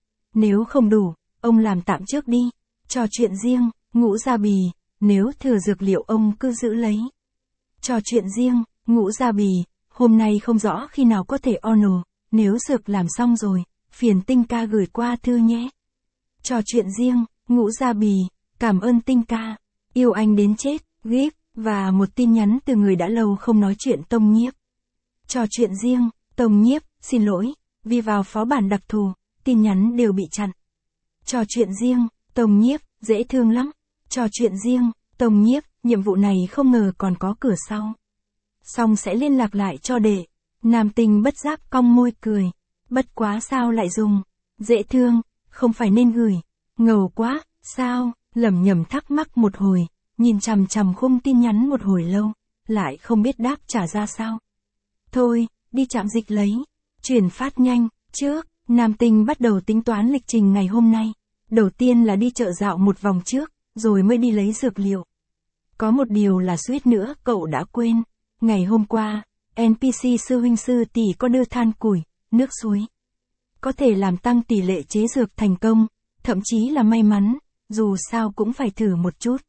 Nếu không đủ, ông làm tạm trước đi. Trò chuyện riêng, Ngũ Gia Bì, nếu thừa dược liệu ông cứ giữ lấy. Trò chuyện riêng, Ngũ Gia Bì, hôm nay không rõ khi nào có thể ono, nếu dược làm xong rồi, phiền Tinh ca gửi qua thư nhé. Trò chuyện riêng, Ngũ Gia Bì, cảm ơn Tinh ca, yêu anh đến chết, gif, và một tin nhắn từ người đã lâu không nói chuyện Tông Nhiếp. Trò chuyện riêng, Tông Nhiếp, xin lỗi, vì vào phó bản đặc thù, tin nhắn đều bị chặn. Trò chuyện riêng, Tông Nhiếp, dễ thương lắm. Trò chuyện riêng, Tông Nhiếp, nhiệm vụ này không ngờ còn có cửa sau. Xong sẽ liên lạc lại cho đệ. Nam Tinh bất giác cong môi cười. Bất quá sao lại dùng. Dễ thương, không phải nên gửi. Ngầu quá, sao, lẩm nhẩm thắc mắc một hồi, nhìn chằm chằm khung tin nhắn một hồi lâu, lại không biết đáp trả ra sao. Thôi, đi trạm dịch lấy. Chuyển phát nhanh, trước, Nam Tinh bắt đầu tính toán lịch trình ngày hôm nay. Đầu tiên là đi chợ dạo một vòng trước, rồi mới đi lấy dược liệu. Có một điều là suýt nữa cậu đã quên. Ngày hôm qua, NPC sư huynh sư tỷ có đưa than củi, nước suối. Có thể làm tăng tỷ lệ chế dược thành công, thậm chí là may mắn, dù sao cũng phải thử một chút.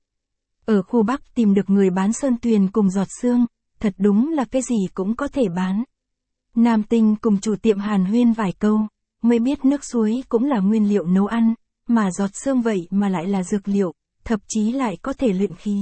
Ở khu Bắc tìm được người bán sơn tuyền cùng giọt xương, thật đúng là cái gì cũng có thể bán. Nam Tinh cùng chủ tiệm hàn huyên vài câu, mới biết nước suối cũng là nguyên liệu nấu ăn, mà giọt xương vậy mà lại là dược liệu, thậm chí lại có thể luyện khí.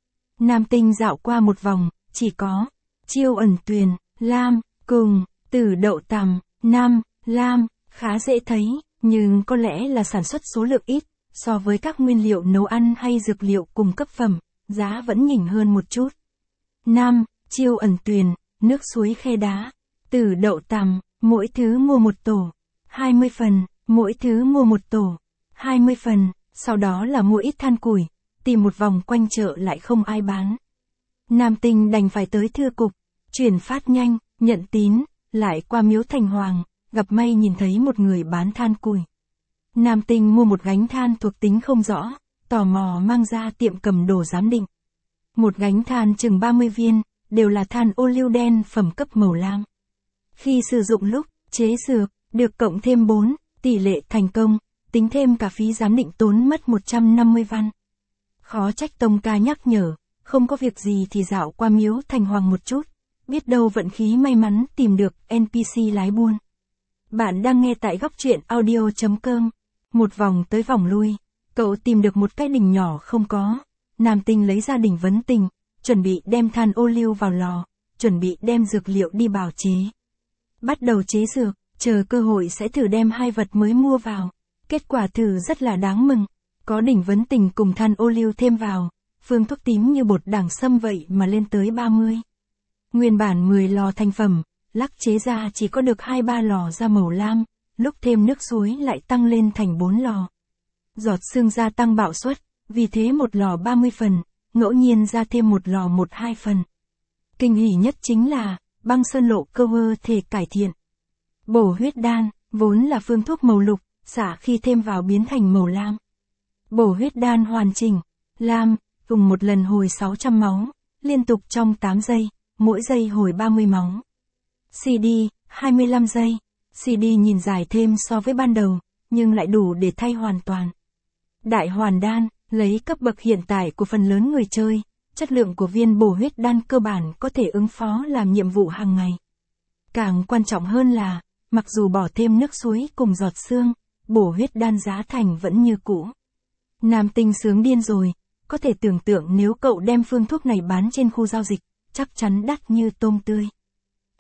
Nam Tinh dạo qua một vòng, chỉ có Chiêu Ẩn Tuyền, lam, cùng, tử đậu tằm, nam, lam, khá dễ thấy, nhưng có lẽ là sản xuất số lượng ít, so với các nguyên liệu nấu ăn hay dược liệu cùng cấp phẩm, giá vẫn nhỉnh hơn một chút. Nam, Chiêu Ẩn Tuyền, nước suối khe đá, tử đậu tằm, mỗi thứ mua một tổ, 20 phần, mỗi thứ mua một tổ, 20 phần, sau đó là mua ít than củi, tìm một vòng quanh chợ lại không ai bán. Nam Tinh đành phải tới thư cục, chuyển phát nhanh, nhận tín, lại qua miếu Thành Hoàng, gặp may nhìn thấy một người bán than củi. Nam Tinh mua một gánh than thuộc tính không rõ, tò mò mang ra tiệm cầm đồ giám định. Một gánh than chừng 30 viên, đều là than ô liu đen phẩm cấp màu lam. Khi sử dụng lúc chế dược, được cộng thêm 4, tỷ lệ thành công, tính thêm cả phí giám định tốn mất 150 văn. Khó trách Tông ca nhắc nhở, không có việc gì thì dạo qua miếu Thành Hoàng một chút, biết đâu vận khí may mắn tìm được NPC lái buôn. Bạn đang nghe tại góc truyện audio.com. Một vòng tới vòng lui, cậu tìm được một cái đỉnh nhỏ không có. Nam Tinh lấy ra đỉnh vấn tình, chuẩn bị đem than ô liu vào lò, chuẩn bị đem dược liệu đi bào chế. Bắt đầu chế dược, chờ cơ hội sẽ thử đem hai vật mới mua vào. Kết quả thử rất là đáng mừng. Có đỉnh vấn tình cùng than ô liu thêm vào, phương thuốc tím như bột đảng sâm vậy mà lên tới 30. Nguyên bản 10 lò thành phẩm, lắc chế ra chỉ có được 2-3 lò ra màu lam, lúc thêm nước suối lại tăng lên thành 4 lò. Giọt xương gia tăng bạo suất, vì thế một lò 30 phần, ngẫu nhiên ra thêm một lò 1-2 phần. Kinh hỉ nhất chính là, băng sơn lộ cơ thể cải thiện. Bổ huyết đan, vốn là phương thuốc màu lục, xả khi thêm vào biến thành màu lam. Bổ huyết đan hoàn chỉnh, lam, dùng một lần hồi 600 máu, liên tục trong 8 giây, mỗi giây hồi 30 máu. CD, 25 giây. CD nhìn dài thêm so với ban đầu, nhưng lại đủ để thay hoàn toàn. Đại hoàn đan, lấy cấp bậc hiện tại của phần lớn người chơi, chất lượng của viên bổ huyết đan cơ bản có thể ứng phó làm nhiệm vụ hàng ngày. Càng quan trọng hơn là, mặc dù bỏ thêm nước suối cùng giọt xương, bổ huyết đan giá thành vẫn như cũ. Nam Tinh sướng điên rồi, có thể tưởng tượng nếu cậu đem phương thuốc này bán trên khu giao dịch, chắc chắn đắt như tôm tươi.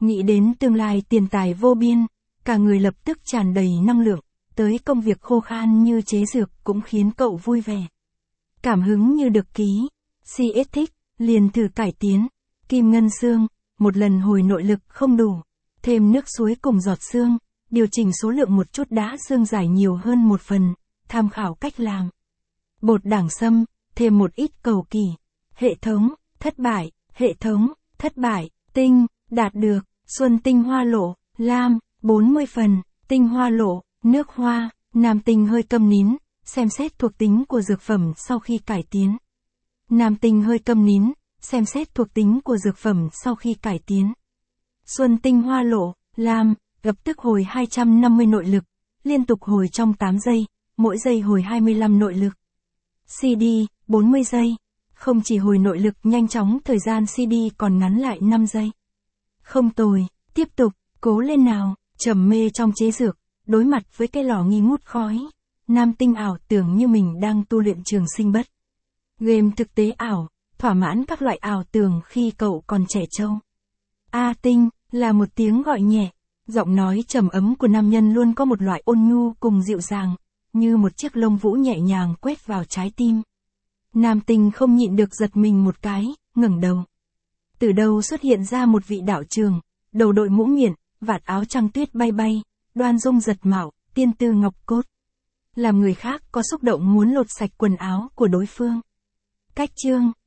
Nghĩ đến tương lai tiền tài vô biên, cả người lập tức tràn đầy năng lượng, tới công việc khô khan như chế dược cũng khiến cậu vui vẻ. Cảm hứng như được ký, CS thích, liền thử cải tiến. Kim ngân xương, một lần hồi nội lực không đủ, thêm nước suối cùng giọt xương, điều chỉnh số lượng một chút đã xương giải nhiều hơn một phần, tham khảo cách làm. Bột đảng sâm, thêm một ít cầu kỳ. Hệ thống, thất bại, tinh, đạt được, xuân tinh hoa lộ, lam, 40 phần, tinh hoa lộ, nước hoa, nam tinh hơi câm nín, xem xét thuộc tính của dược phẩm sau khi cải tiến. Nam tinh hơi câm nín, xem xét thuộc tính của dược phẩm sau khi cải tiến. Xuân tinh hoa lộ, lam, lập tức hồi 250 nội lực, liên tục hồi trong 8 giây, mỗi giây hồi 25 nội lực. CD, 40 giây. Không chỉ hồi nội lực nhanh chóng, thời gian CD còn ngắn lại 5 giây. Không tồi, tiếp tục, cố lên nào, trầm mê trong chế dược, đối mặt với cái lò nghi ngút khói. Nam tinh ảo tưởng như mình đang tu luyện trường sinh bất. Game thực tế ảo, thỏa mãn các loại ảo tưởng khi cậu còn trẻ trâu. A tinh, là một tiếng gọi nhẹ, giọng nói trầm ấm của nam nhân luôn có một loại ôn nhu cùng dịu dàng, như một chiếc lông vũ nhẹ nhàng quét vào trái tim. Nam tinh không nhịn được giật mình một cái, ngẩng đầu. Từ đâu xuất hiện ra một vị đạo trường, đầu đội mũ miệng, vạt áo trăng tuyết bay bay, đoan dung giật mạo, tiên tư ngọc cốt. Làm người khác có xúc động muốn lột sạch quần áo của đối phương. Cách chương